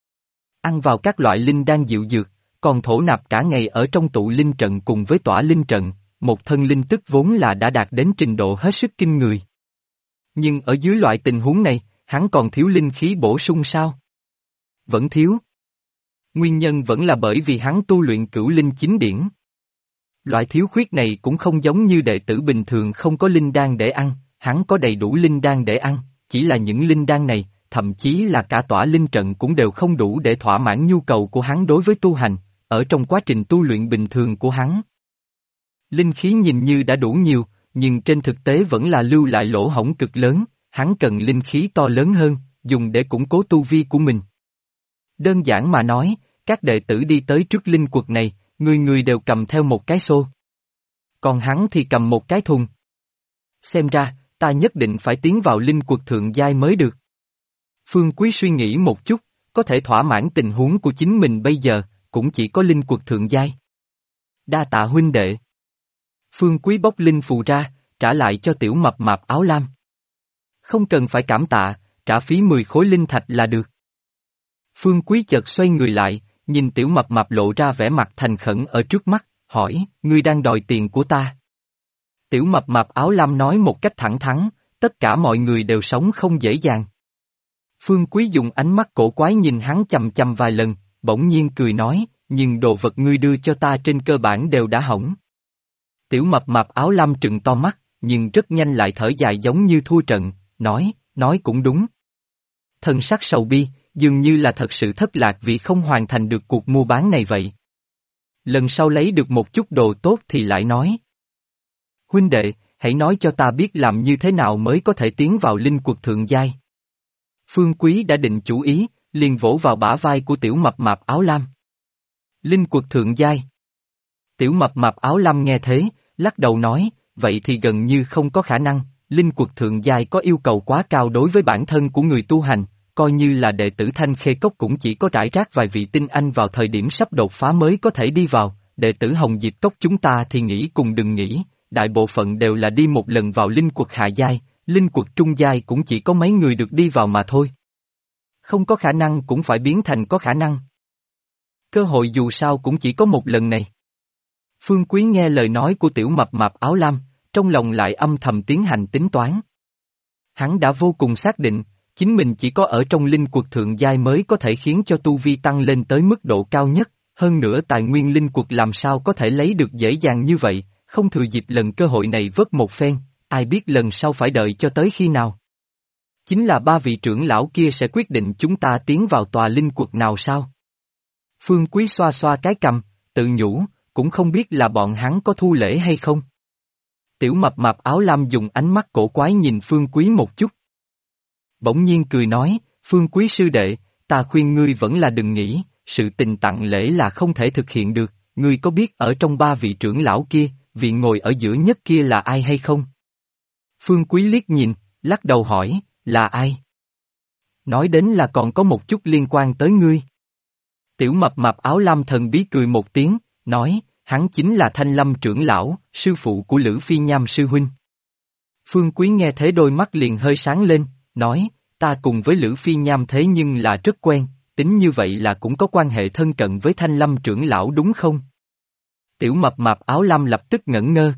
Ăn vào các loại linh đan dịu dược, còn thổ nạp cả ngày ở trong tụ linh trận cùng với tỏa linh trận, một thân linh tức vốn là đã đạt đến trình độ hết sức kinh người. Nhưng ở dưới loại tình huống này, hắn còn thiếu linh khí bổ sung sao? Vẫn thiếu. Nguyên nhân vẫn là bởi vì hắn tu luyện cửu linh chính điển. Loại thiếu khuyết này cũng không giống như đệ tử bình thường không có linh đan để ăn, hắn có đầy đủ linh đan để ăn, chỉ là những linh đan này, thậm chí là cả tỏa linh trận cũng đều không đủ để thỏa mãn nhu cầu của hắn đối với tu hành, ở trong quá trình tu luyện bình thường của hắn. Linh khí nhìn như đã đủ nhiều, nhưng trên thực tế vẫn là lưu lại lỗ hổng cực lớn, hắn cần linh khí to lớn hơn, dùng để củng cố tu vi của mình. Đơn giản mà nói, các đệ tử đi tới trước linh quật này, người người đều cầm theo một cái xô. Còn hắn thì cầm một cái thùng. Xem ra, ta nhất định phải tiến vào linh quật thượng giai mới được. Phương Quý suy nghĩ một chút, có thể thỏa mãn tình huống của chính mình bây giờ, cũng chỉ có linh quật thượng giai. Đa tạ huynh đệ. Phương Quý bốc linh phù ra, trả lại cho tiểu mập mạp áo lam. Không cần phải cảm tạ, trả phí 10 khối linh thạch là được. Phương Quý chợt xoay người lại, nhìn tiểu mập mạp lộ ra vẻ mặt thành khẩn ở trước mắt, hỏi, ngươi đang đòi tiền của ta. Tiểu mập mạp áo lam nói một cách thẳng thắn, tất cả mọi người đều sống không dễ dàng. Phương Quý dùng ánh mắt cổ quái nhìn hắn chằm chằm vài lần, bỗng nhiên cười nói, nhưng đồ vật ngươi đưa cho ta trên cơ bản đều đã hỏng. Tiểu mập mạp áo lam trừng to mắt, nhưng rất nhanh lại thở dài giống như thua trận, nói cũng đúng. Thần sắc sầu bi, dường như là thật sự thất lạc vì không hoàn thành được cuộc mua bán này vậy. Lần sau lấy được một chút đồ tốt thì lại nói. Huynh đệ, hãy nói cho ta biết làm như thế nào mới có thể tiến vào linh quật thượng giai. Phương Quý đã định chủ ý, liền vỗ vào bả vai của tiểu mập mạp áo lam. Linh quật thượng giai. Tiểu mập mạp áo lam nghe thế, lắc đầu nói, vậy thì gần như không có khả năng, linh quật thượng giai có yêu cầu quá cao đối với bản thân của người tu hành, coi như là đệ tử Thanh Khê Cốc cũng chỉ có rải rác vài vị tinh anh vào thời điểm sắp đột phá mới có thể đi vào, đệ tử Hồng Diệp Cốc chúng ta thì nghĩ cùng đừng nghĩ, đại bộ phận đều là đi một lần vào linh quật hạ giai, linh quật trung giai cũng chỉ có mấy người được đi vào mà thôi. Không có khả năng cũng phải biến thành có khả năng. Cơ hội dù sao cũng chỉ có một lần này. Phương Quý nghe lời nói của tiểu mập mạp áo lam, trong lòng lại âm thầm tiến hành tính toán. Hắn đã vô cùng xác định, chính mình chỉ có ở trong linh quật thượng giai mới có thể khiến cho tu vi tăng lên tới mức độ cao nhất, hơn nữa tài nguyên linh quật làm sao có thể lấy được dễ dàng như vậy, không thừa dịp lần cơ hội này vớt một phen, ai biết lần sau phải đợi cho tới khi nào. Chính là ba vị trưởng lão kia sẽ quyết định chúng ta tiến vào tòa linh quật nào sao? Phương Quý xoa xoa cái cằm, tự nhủ, cũng không biết là bọn hắn có thu lễ hay không. Tiểu mập mạp áo lam dùng ánh mắt cổ quái nhìn Phương Quý một chút. Bỗng nhiên cười nói, Phương Quý sư đệ, ta khuyên ngươi vẫn là đừng nghĩ, sự tình tặng lễ là không thể thực hiện được, ngươi có biết ở trong ba vị trưởng lão kia, vị ngồi ở giữa nhất kia là ai hay không? Phương Quý liếc nhìn, lắc đầu hỏi, là ai? Nói đến là còn có một chút liên quan tới ngươi. Tiểu mập mạp áo lam thần bí cười một tiếng, nói, hắn chính là Thanh Lâm trưởng lão, sư phụ của Lữ Phi Nham sư huynh. Phương Quý nghe thế đôi mắt liền hơi sáng lên, nói, ta cùng với Lữ Phi Nham thế nhưng là rất quen, tính như vậy là cũng có quan hệ thân cận với Thanh Lâm trưởng lão đúng không? Tiểu mập mạp áo lam lập tức ngẩn ngơ.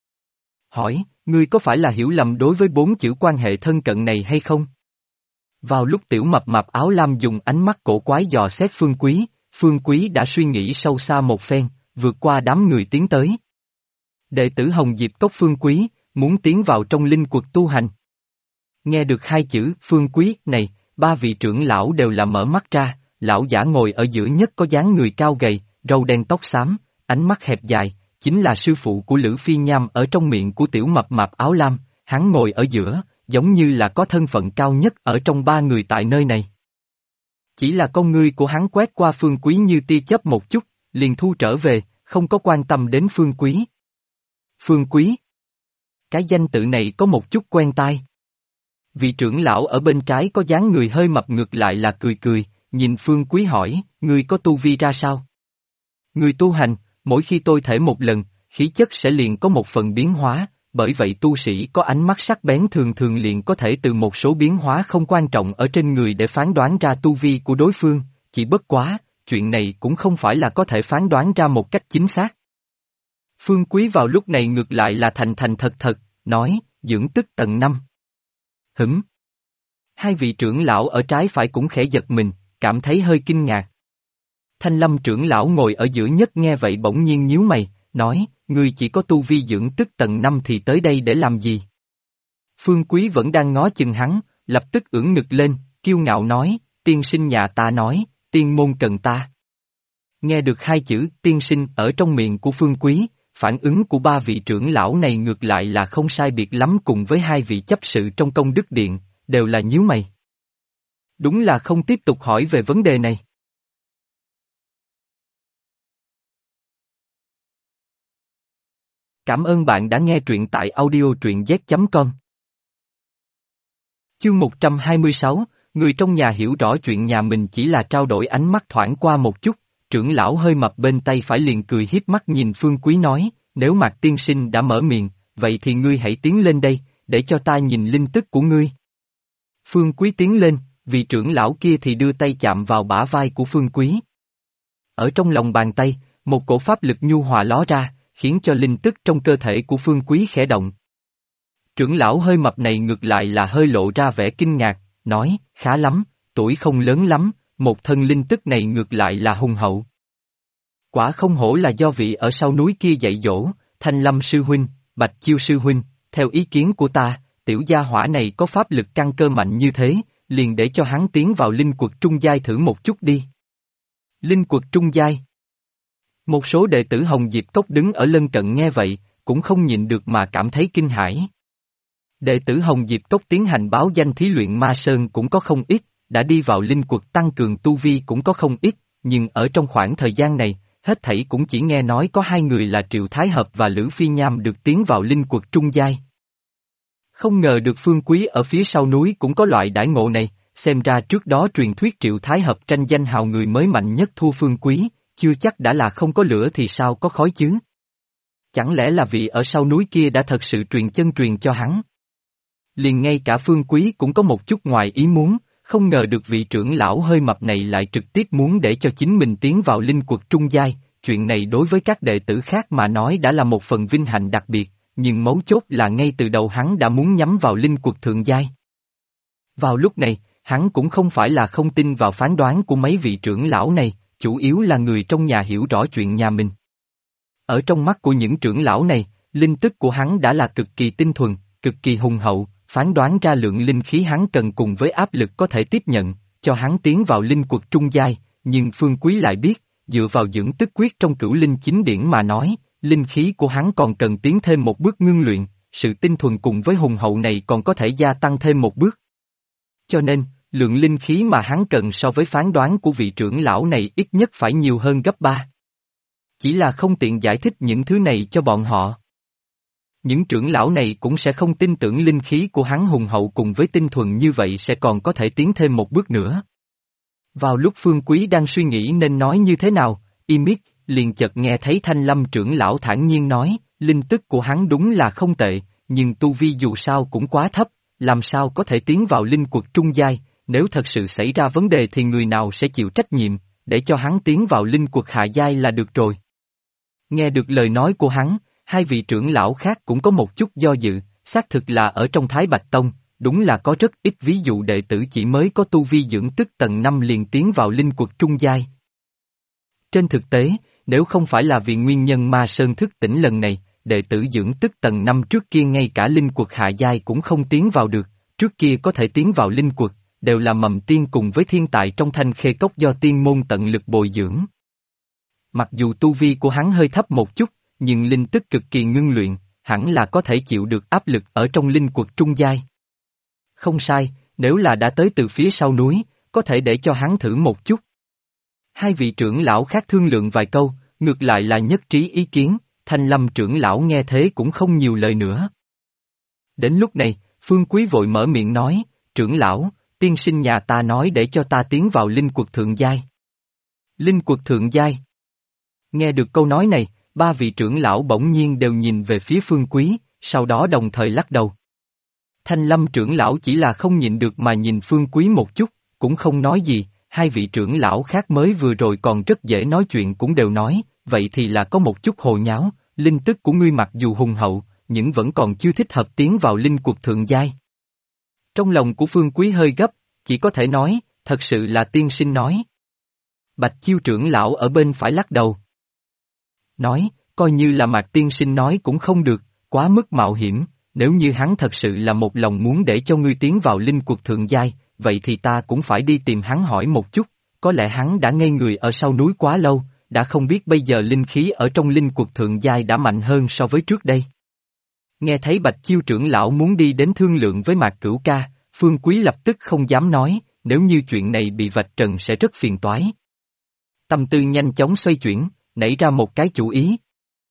Hỏi, ngươi có phải là hiểu lầm đối với 4 chữ quan hệ thân cận này hay không? Vào lúc tiểu mập mạp áo lam dùng ánh mắt cổ quái dò xét Phương Quý đã suy nghĩ sâu xa một phen, vượt qua đám người tiến tới. Đệ tử Hồng Diệp Cốc Phương Quý, muốn tiến vào trong linh quật tu hành. Nghe được hai chữ Phương Quý này, ba vị trưởng lão đều là mở mắt ra, lão giả ngồi ở giữa nhất có dáng người cao gầy, râu đen tóc xám, ánh mắt hẹp dài, chính là sư phụ của Lữ Phi Nham ở trong miệng của tiểu mập mạp áo lam, hắn ngồi ở giữa, giống như là có thân phận cao nhất ở trong ba người tại nơi này. Chỉ là con ngươi của hắn quét qua Phương Quý như tia chớp một chút, liền thu trở về, không có quan tâm đến Phương Quý. Phương Quý. Cái danh tự này có một chút quen tai. Vị trưởng lão ở bên trái có dáng người hơi mập ngược lại là cười cười, nhìn Phương Quý hỏi, ngươi có tu vi ra sao? Người tu hành, mỗi khi tôi thể một lần, khí chất sẽ liền có một phần biến hóa, bởi vậy tu sĩ có ánh mắt sắc bén thường thường liền có thể từ một số biến hóa không quan trọng ở trên người để phán đoán ra tu vi của đối phương, chỉ bất quá, chuyện này cũng không phải là có thể phán đoán ra một cách chính xác. Phương Quý vào lúc này ngược lại là thành thành thật thật, nói, dưỡng tức tầng 5. Hửm. Hai vị trưởng lão ở trái phải cũng khẽ giật mình, cảm thấy hơi kinh ngạc. Thanh Lâm trưởng lão ngồi ở giữa nhất nghe vậy bỗng nhiên nhíu mày, nói, ngươi chỉ có tu vi dưỡng tức tầng 5 thì tới đây để làm gì? Phương Quý vẫn đang ngó chừng hắn, lập tức ưỡn ngực lên, kiêu ngạo nói, tiên sinh nhà ta nói, tiên môn cần ta. Nghe được hai chữ tiên sinh ở trong miệng của Phương Quý, phản ứng của ba vị trưởng lão này ngược lại là không sai biệt lắm cùng với hai vị chấp sự trong công đức điện, đều là nhíu mày. Đúng là không tiếp tục hỏi về vấn đề này. Cảm ơn bạn đã nghe truyện tại audio truyện z.com. Chương 126, người trong nhà hiểu rõ chuyện nhà mình chỉ là trao đổi ánh mắt thoảng qua một chút, trưởng lão hơi mập bên tay phải liền cười hiếp mắt nhìn Phương Quý nói, nếu Mạc tiên sinh đã mở miệng, vậy thì ngươi hãy tiến lên đây, để cho ta nhìn linh tức của ngươi. Phương Quý tiến lên, vị trưởng lão kia thì đưa tay chạm vào bả vai của Phương Quý. Ở trong lòng bàn tay, một cổ pháp lực nhu hòa ló ra, khiến cho linh tức trong cơ thể của Phương Quý khẽ động. Trưởng lão hơi mập này ngược lại là hơi lộ ra vẻ kinh ngạc, nói, khá lắm, tuổi không lớn lắm, một thân linh tức này ngược lại là hùng hậu. Quả không hổ là do vị ở sau núi kia dạy dỗ, Thanh Lâm sư huynh, Bạch Chiêu sư huynh, theo ý kiến của ta, tiểu gia hỏa này có pháp lực căn cơ mạnh như thế, liền để cho hắn tiến vào linh quật trung giai thử một chút đi. Linh quật trung giai. Một số đệ tử Hồng Diệp Cốc đứng ở lân cận nghe vậy, cũng không nhịn được mà cảm thấy kinh hãi. Đệ tử Hồng Diệp Cốc tiến hành báo danh thí luyện ma sơn cũng có không ít, đã đi vào linh quật tăng cường tu vi cũng có không ít, nhưng ở trong khoảng thời gian này, hết thảy cũng chỉ nghe nói có hai người là Triệu Thái Hợp và Lữ Phi Nham được tiến vào linh quật trung giai. Không ngờ được Phương Quý ở phía sau núi cũng có loại đãi ngộ này, xem ra trước đó truyền thuyết Triệu Thái Hợp tranh danh hào người mới mạnh nhất thua Phương Quý, chưa chắc đã là không có lửa thì sao có khói chứ. Chẳng lẽ là vị ở sau núi kia đã thật sự truyền chân truyền cho hắn? Liền ngay cả Phương Quý cũng có một chút ngoài ý muốn, không ngờ được vị trưởng lão hơi mập này lại trực tiếp muốn để cho chính mình tiến vào linh quật trung giai, chuyện này đối với các đệ tử khác mà nói đã là một phần vinh hạnh đặc biệt, nhưng mấu chốt là ngay từ đầu hắn đã muốn nhắm vào linh quật thượng giai. Vào lúc này, hắn cũng không phải là không tin vào phán đoán của mấy vị trưởng lão này, chủ yếu là người trong nhà hiểu rõ chuyện nhà mình. Ở trong mắt của những trưởng lão này, linh tức của hắn đã là cực kỳ tinh thuần, cực kỳ hùng hậu, phán đoán ra lượng linh khí hắn cần cùng với áp lực có thể tiếp nhận, cho hắn tiến vào linh quật trung giai, nhưng Phương Quý lại biết, dựa vào dưỡng tức quyết trong cửu linh chính điển mà nói, linh khí của hắn còn cần tiến thêm một bước ngưng luyện, sự tinh thuần cùng với hùng hậu này còn có thể gia tăng thêm một bước. Cho nên, lượng linh khí mà hắn cần so với phán đoán của vị trưởng lão này ít nhất phải nhiều hơn gấp 3. Chỉ là không tiện giải thích những thứ này cho bọn họ. Những trưởng lão này cũng sẽ không tin tưởng linh khí của hắn hùng hậu cùng với tinh thuần như vậy sẽ còn có thể tiến thêm một bước nữa. Vào lúc Phương Quý đang suy nghĩ nên nói như thế nào, im miết, liền chợt nghe thấy Thanh Lâm trưởng lão thản nhiên nói, linh tức của hắn đúng là không tệ, nhưng tu vi dù sao cũng quá thấp, làm sao có thể tiến vào linh quật trung giai, nếu thật sự xảy ra vấn đề thì người nào sẽ chịu trách nhiệm, để cho hắn tiến vào linh quật hạ giai là được rồi. Nghe được lời nói của hắn, hai vị trưởng lão khác cũng có một chút do dự, xác thực là ở trong Thái Bạch Tông, đúng là có rất ít ví dụ đệ tử chỉ mới có tu vi dưỡng tức tầng 5 liền tiến vào linh quật trung giai. Trên thực tế, nếu không phải là vì nguyên nhân ma sơn thức tỉnh lần này, đệ tử dưỡng tức tầng 5 trước kia ngay cả linh quật hạ giai cũng không tiến vào được, trước kia có thể tiến vào linh quật, đều là mầm tiên cùng với thiên tài trong Thanh Khê Cốc do tiên môn tận lực bồi dưỡng. Mặc dù tu vi của hắn hơi thấp một chút, nhưng linh tức cực kỳ ngưng luyện, hẳn là có thể chịu được áp lực ở trong linh quật trung giai. Không sai, nếu là đã tới từ phía sau núi, có thể để cho hắn thử một chút. Hai vị trưởng lão khác thương lượng vài câu, ngược lại là nhất trí ý kiến, Thanh Lâm trưởng lão nghe thế cũng không nhiều lời nữa. Đến lúc này, Phương Quý vội mở miệng nói, trưởng lão, tiên sinh nhà ta nói để cho ta tiến vào linh quật thượng giai. Linh quật thượng giai. Nghe được câu nói này, ba vị trưởng lão bỗng nhiên đều nhìn về phía Phương Quý, sau đó đồng thời lắc đầu. Thanh Lâm trưởng lão chỉ là không nhịn được mà nhìn Phương Quý một chút, cũng không nói gì, hai vị trưởng lão khác mới vừa rồi còn rất dễ nói chuyện cũng đều nói, vậy thì là có một chút hồ nháo, linh tức của ngươi mặc dù hùng hậu, nhưng vẫn còn chưa thích hợp tiến vào linh quật thượng giai. Trong lòng của Phương Quý hơi gấp, chỉ có thể nói, thật sự là tiên sinh nói. Bạch Chiêu trưởng lão ở bên phải lắc đầu. Nói, coi như là Mạc tiên sinh nói cũng không được, quá mức mạo hiểm, nếu như hắn thật sự là một lòng muốn để cho ngươi tiến vào linh quật thượng giai, vậy thì ta cũng phải đi tìm hắn hỏi một chút, có lẽ hắn đã ngây người ở sau núi quá lâu, đã không biết bây giờ linh khí ở trong linh quật thượng giai đã mạnh hơn so với trước đây. Nghe thấy Bạch Chiêu trưởng lão muốn đi đến thương lượng với Mạc Cửu Ca, Phương Quý lập tức không dám nói, nếu như chuyện này bị vạch trần sẽ rất phiền toái. Tâm tư nhanh chóng xoay chuyển, nảy ra một cái chủ ý.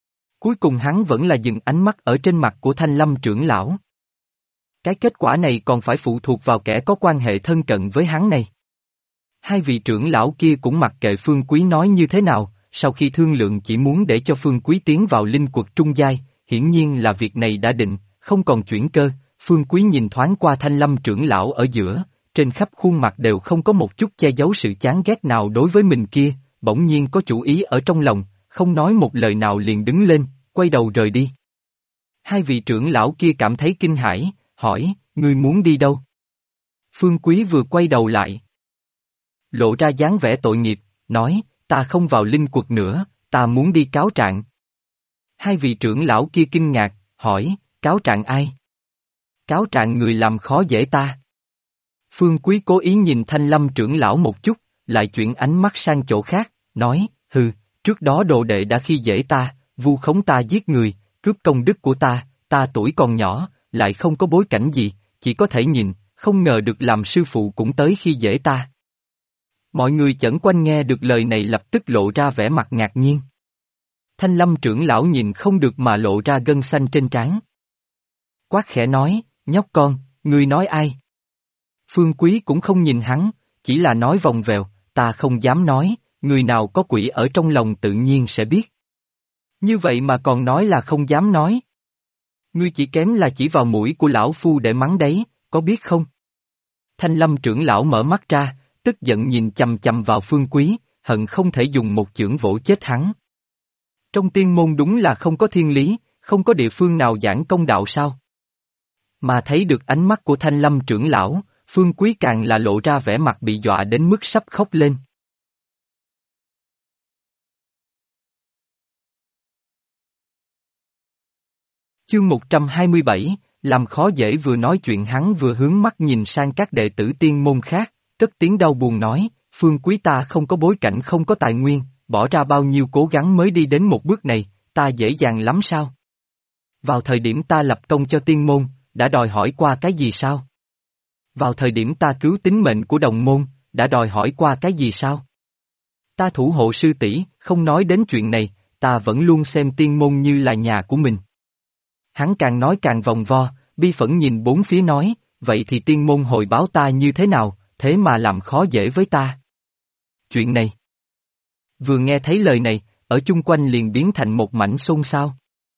Cuối cùng hắn vẫn là dừng ánh mắt ở trên mặt của Thanh Lâm trưởng lão. Cái kết quả này còn phải phụ thuộc vào kẻ có quan hệ thân cận với hắn này. Hai vị trưởng lão kia cũng mặc kệ Phương Quý nói như thế nào, sau khi thương lượng chỉ muốn để cho Phương Quý tiến vào linh quật trung giai, hiển nhiên là việc này đã định, không còn chuyển cơ. Phương Quý nhìn thoáng qua Thanh Lâm trưởng lão ở giữa, trên khắp khuôn mặt đều không có một chút che giấu sự chán ghét nào đối với mình kia, bỗng nhiên có chủ ý ở trong lòng, không nói một lời nào liền đứng lên, quay đầu rời đi. Hai vị trưởng lão kia cảm thấy kinh hãi, hỏi, ngươi muốn đi đâu? Phương Quý vừa quay đầu lại, lộ ra dáng vẻ tội nghiệp, nói, ta không vào linh quật nữa, ta muốn đi cáo trạng. Hai vị trưởng lão kia kinh ngạc, hỏi, cáo trạng ai? Cáo trạng người làm khó dễ ta. Phương Quý cố ý nhìn Thanh Lâm trưởng lão một chút, lại chuyển ánh mắt sang chỗ khác, nói, hừ, trước đó đồ đệ đã khi dễ ta, vu khống ta giết người, cướp công đức của ta tuổi còn nhỏ, lại không có bối cảnh gì, chỉ có thể nhìn, không ngờ được làm sư phụ cũng tới khi dễ ta. Mọi người chẩn quanh nghe được lời này lập tức lộ ra vẻ mặt ngạc nhiên. Thanh Lâm trưởng lão nhìn không được mà lộ ra gân xanh trên trán. Quát khẽ nói, nhóc con, ngươi nói ai? Phương Quý cũng không nhìn hắn, chỉ là nói vòng vèo, ta không dám nói, người nào có quỷ ở trong lòng tự nhiên sẽ biết. Như vậy mà còn nói là không dám nói. Ngươi chỉ kém là chỉ vào mũi của lão phu để mắng đấy, có biết không? Thanh Lâm trưởng lão mở mắt ra, tức giận nhìn chằm chằm vào Phương Quý, hận không thể dùng một chưởng vỗ chết hắn. Trong tiên môn đúng là không có thiên lý, không có địa phương nào giảng công đạo sao? Mà thấy được ánh mắt của Thanh Lâm trưởng lão, Phương Quý càng là lộ ra vẻ mặt bị dọa đến mức sắp khóc lên. Chương 127, làm khó dễ vừa nói chuyện hắn vừa hướng mắt nhìn sang các đệ tử tiên môn khác, cất tiếng đau buồn nói, Phương Quý ta không có bối cảnh không có tài nguyên, bỏ ra bao nhiêu cố gắng mới đi đến một bước này, ta dễ dàng lắm sao? Vào thời điểm ta lập công cho tiên môn, đã đòi hỏi qua cái gì sao? Vào thời điểm ta cứu tính mệnh của đồng môn, đã đòi hỏi qua cái gì sao? Ta thủ hộ sư tỷ, không nói đến chuyện này, ta vẫn luôn xem tiên môn như là nhà của mình. Hắn càng nói càng vòng vo, bi phẫn nhìn bốn phía nói, vậy thì tiên môn hồi báo ta như thế nào, thế mà làm khó dễ với ta. Chuyện này. Vừa nghe thấy lời này, ở chung quanh liền biến thành một mảnh xôn xao.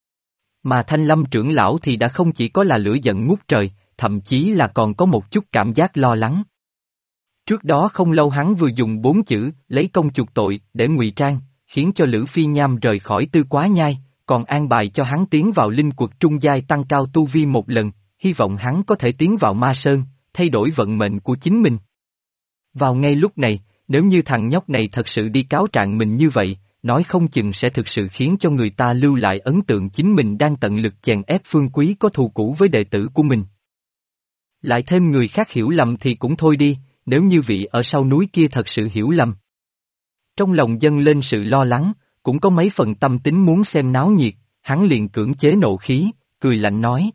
Mà Thanh Lâm trưởng lão thì đã không chỉ có là lửa giận ngút trời, thậm chí là còn có một chút cảm giác lo lắng. Trước đó không lâu hắn vừa dùng 4 chữ, lấy công chuộc tội, để ngụy trang, khiến cho Lữ Phi Nham rời khỏi Tư Quá Nhai, còn an bài cho hắn tiến vào linh quật trung giai tăng cao tu vi một lần, hy vọng hắn có thể tiến vào Ma Sơn, thay đổi vận mệnh của chính mình. Vào ngay lúc này, nếu như thằng nhóc này thật sự đi cáo trạng mình như vậy, nói không chừng sẽ thực sự khiến cho người ta lưu lại ấn tượng chính mình đang tận lực chèn ép Phương Quý có thù cũ với đệ tử của mình. Lại thêm người khác hiểu lầm thì cũng thôi đi, nếu như vị ở sau núi kia thật sự hiểu lầm. Trong lòng dâng lên sự lo lắng, cũng có mấy phần tâm tính muốn xem náo nhiệt, hắn liền cưỡng chế nộ khí, cười lạnh nói,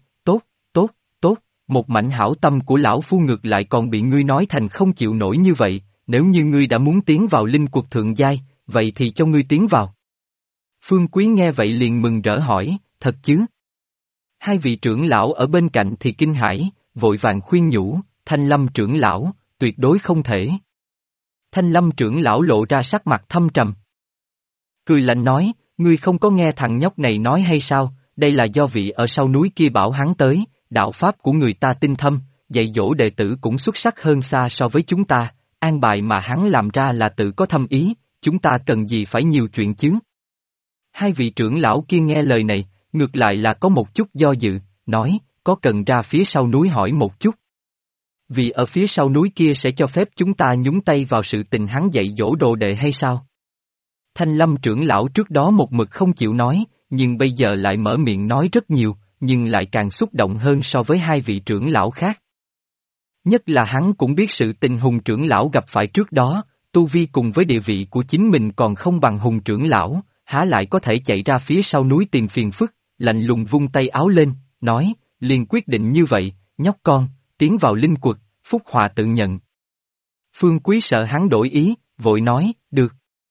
tốt, một mảnh hảo tâm của lão phu ngược lại còn bị ngươi nói thành không chịu nổi như vậy, nếu như ngươi đã muốn tiến vào linh quật thượng giai, vậy thì cho ngươi tiến vào. Phương Quý nghe vậy liền mừng rỡ hỏi, thật chứ? Hai vị trưởng lão ở bên cạnh thì kinh hãi, vội vàng khuyên nhủ, Thanh Lâm trưởng lão, tuyệt đối không thể. Thanh Lâm trưởng lão lộ ra sắc mặt thâm trầm. Cười lạnh nói, ngươi không có nghe thằng nhóc này nói hay sao, đây là do vị ở sau núi kia bảo hắn tới, đạo pháp của người ta tinh thâm, dạy dỗ đệ tử cũng xuất sắc hơn xa so với chúng ta, an bài mà hắn làm ra là tự có thâm ý, chúng ta cần gì phải nhiều chuyện chứ. Hai vị trưởng lão kia nghe lời này, ngược lại là có một chút do dự, nói, có cần ra phía sau núi hỏi một chút. Vì ở phía sau núi kia sẽ cho phép chúng ta nhúng tay vào sự tình hắn dạy dỗ đồ đệ hay sao? Thanh Lâm trưởng lão trước đó một mực không chịu nói, nhưng bây giờ lại mở miệng nói rất nhiều, nhưng lại càng xúc động hơn so với hai vị trưởng lão khác. Nhất là hắn cũng biết sự tình Hùng trưởng lão gặp phải trước đó, tu vi cùng với địa vị của chính mình còn không bằng Hùng trưởng lão, há lại có thể chạy ra phía sau núi tìm phiền phức, lạnh lùng vung tay áo lên, nói, liền quyết định như vậy, nhóc con, tiến vào linh quật, phúc họa tự nhận. Phương Quý sợ hắn đổi ý, vội nói, được.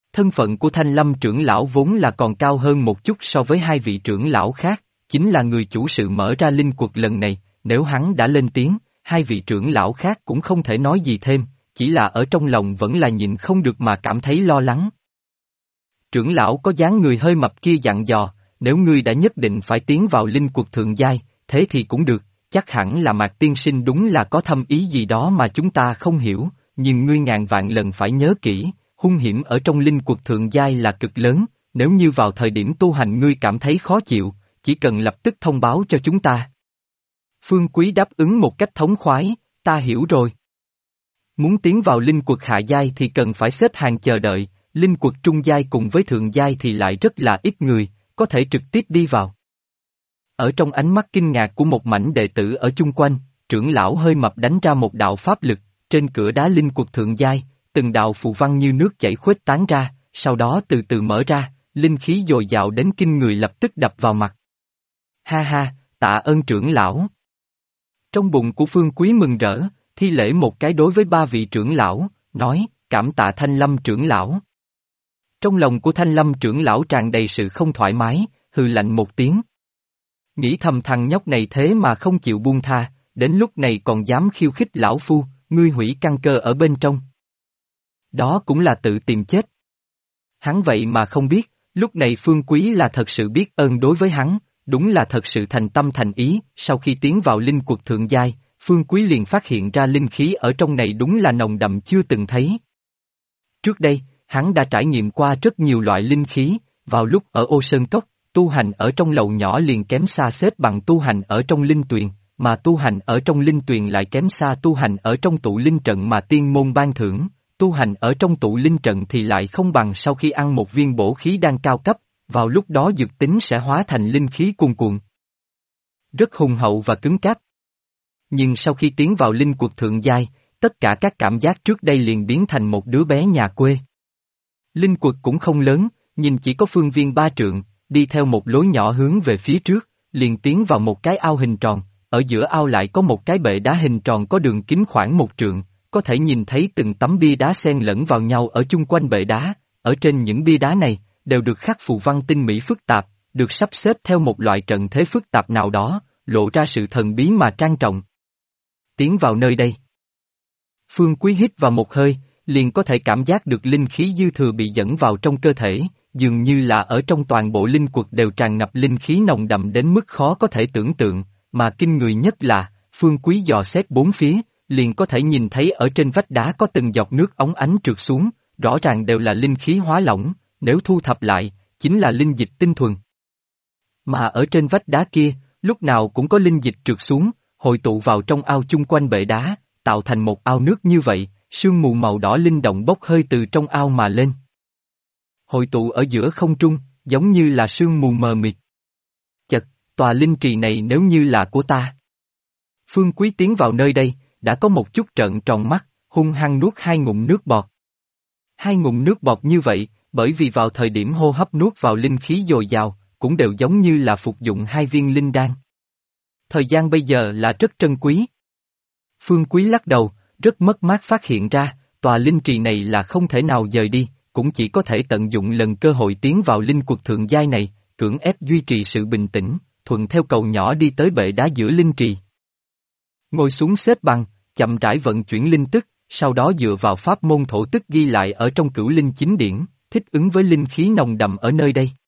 Thân phận của Thanh Lâm trưởng lão vốn là còn cao hơn một chút so với hai vị trưởng lão khác, chính là người chủ sự mở ra linh quật lần này, nếu hắn đã lên tiếng, hai vị trưởng lão khác cũng không thể nói gì thêm, chỉ là ở trong lòng vẫn là nhịn không được mà cảm thấy lo lắng. Trưởng lão có dáng người hơi mập kia dặn dò, nếu ngươi đã nhất định phải tiến vào linh quật thượng giai, thế thì cũng được, chắc hẳn là Mạc tiên sinh đúng là có thâm ý gì đó mà chúng ta không hiểu, nhưng ngươi ngàn vạn lần phải nhớ kỹ, hung hiểm ở trong linh quật thượng giai là cực lớn, nếu như vào thời điểm tu hành ngươi cảm thấy khó chịu, chỉ cần lập tức thông báo cho chúng ta. Phương Quý đáp ứng một cách thống khoái, ta hiểu rồi. Muốn tiến vào linh quật hạ giai thì cần phải xếp hàng chờ đợi, linh quật trung giai cùng với thượng giai thì lại rất là ít người, có thể trực tiếp đi vào. Ở trong ánh mắt kinh ngạc của một mảnh đệ tử ở chung quanh, trưởng lão hơi mập đánh ra một đạo pháp lực, trên cửa đá linh quật thượng giai, từng đạo phù văn như nước chảy khuếch tán ra, sau đó từ từ mở ra, linh khí dồi dào đến kinh người lập tức đập vào mặt. Ha ha, tạ ơn trưởng lão. Trong bụng của Phương Quý mừng rỡ, thi lễ một cái đối với ba vị trưởng lão, nói, cảm tạ Thanh Lâm trưởng lão. Trong lòng của Thanh Lâm trưởng lão tràn đầy sự không thoải mái, hừ lạnh một tiếng. Nghĩ thầm thằng nhóc này thế mà không chịu buông tha, đến lúc này còn dám khiêu khích lão phu, ngươi hủy căn cơ ở bên trong. Đó cũng là tự tìm chết. Hắn vậy mà không biết, lúc này Phương Quý là thật sự biết ơn đối với hắn, đúng là thật sự thành tâm thành ý, sau khi tiến vào linh quật thượng giai, Phương Quý liền phát hiện ra linh khí ở trong này đúng là nồng đậm chưa từng thấy. Trước đây, hắn đã trải nghiệm qua rất nhiều loại linh khí, vào lúc ở Ô Sơn Cốc, tu hành ở trong lầu nhỏ liền kém xa xếp bằng tu hành ở trong linh tuyền, mà tu hành ở trong linh tuyền lại kém xa tu hành ở trong tụ linh trận mà tiên môn ban thưởng, tu hành ở trong tụ linh trận thì lại không bằng sau khi ăn một viên bổ khí đan cao cấp, vào lúc đó dược tính sẽ hóa thành linh khí cuồn cuộn. Rất hùng hậu và cứng cáp. Nhưng sau khi tiến vào linh quật thượng giai, tất cả các cảm giác trước đây liền biến thành một đứa bé nhà quê. Linh quật cũng không lớn, nhìn chỉ có phương viên 3 trượng, đi theo một lối nhỏ hướng về phía trước, liền tiến vào một cái ao hình tròn, ở giữa ao lại có một cái bệ đá hình tròn có đường kính khoảng 1 trượng, có thể nhìn thấy từng tấm bia đá xen lẫn vào nhau ở chung quanh bệ đá, ở trên những bia đá này, đều được khắc phù văn tinh mỹ phức tạp, được sắp xếp theo một loại trận thế phức tạp nào đó, lộ ra sự thần bí mà trang trọng. Tiến vào nơi đây. Phương Quý hít vào một hơi, liền có thể cảm giác được linh khí dư thừa bị dẫn vào trong cơ thể, dường như là ở trong toàn bộ linh quật đều tràn ngập linh khí nồng đậm đến mức khó có thể tưởng tượng, mà kinh người nhất là, Phương Quý dò xét bốn phía, liền có thể nhìn thấy ở trên vách đá có từng giọt nước óng ánh trượt xuống, rõ ràng đều là linh khí hóa lỏng, nếu thu thập lại, chính là linh dịch tinh thuần. Mà ở trên vách đá kia, lúc nào cũng có linh dịch trượt xuống, hội tụ vào trong ao chung quanh bệ đá, tạo thành một ao nước như vậy, sương mù màu đỏ linh động bốc hơi từ trong ao mà lên. Hội tụ ở giữa không trung, giống như là sương mù mờ mịt. Chật, tòa linh trì này nếu như là của ta. Phương Quý tiến vào nơi đây, đã có một chút trợn tròn mắt, hung hăng nuốt 2 ngụm nước bọt. 2 ngụm nước bọt như vậy, bởi vì vào thời điểm hô hấp nuốt vào linh khí dồi dào, cũng đều giống như là phục dụng 2 viên linh đan. Thời gian bây giờ là rất trân quý. Phương Quý lắc đầu, rất mất mát phát hiện ra, tòa linh trì này là không thể nào dời đi, cũng chỉ có thể tận dụng lần cơ hội tiến vào linh quật thượng giai này, cưỡng ép duy trì sự bình tĩnh, thuận theo cầu nhỏ đi tới bệ đá giữa linh trì. Ngồi xuống xếp bằng, chậm rãi vận chuyển linh tức, sau đó dựa vào pháp môn thổ tức ghi lại ở trong cửu linh chính điển, thích ứng với linh khí nồng đậm ở nơi đây.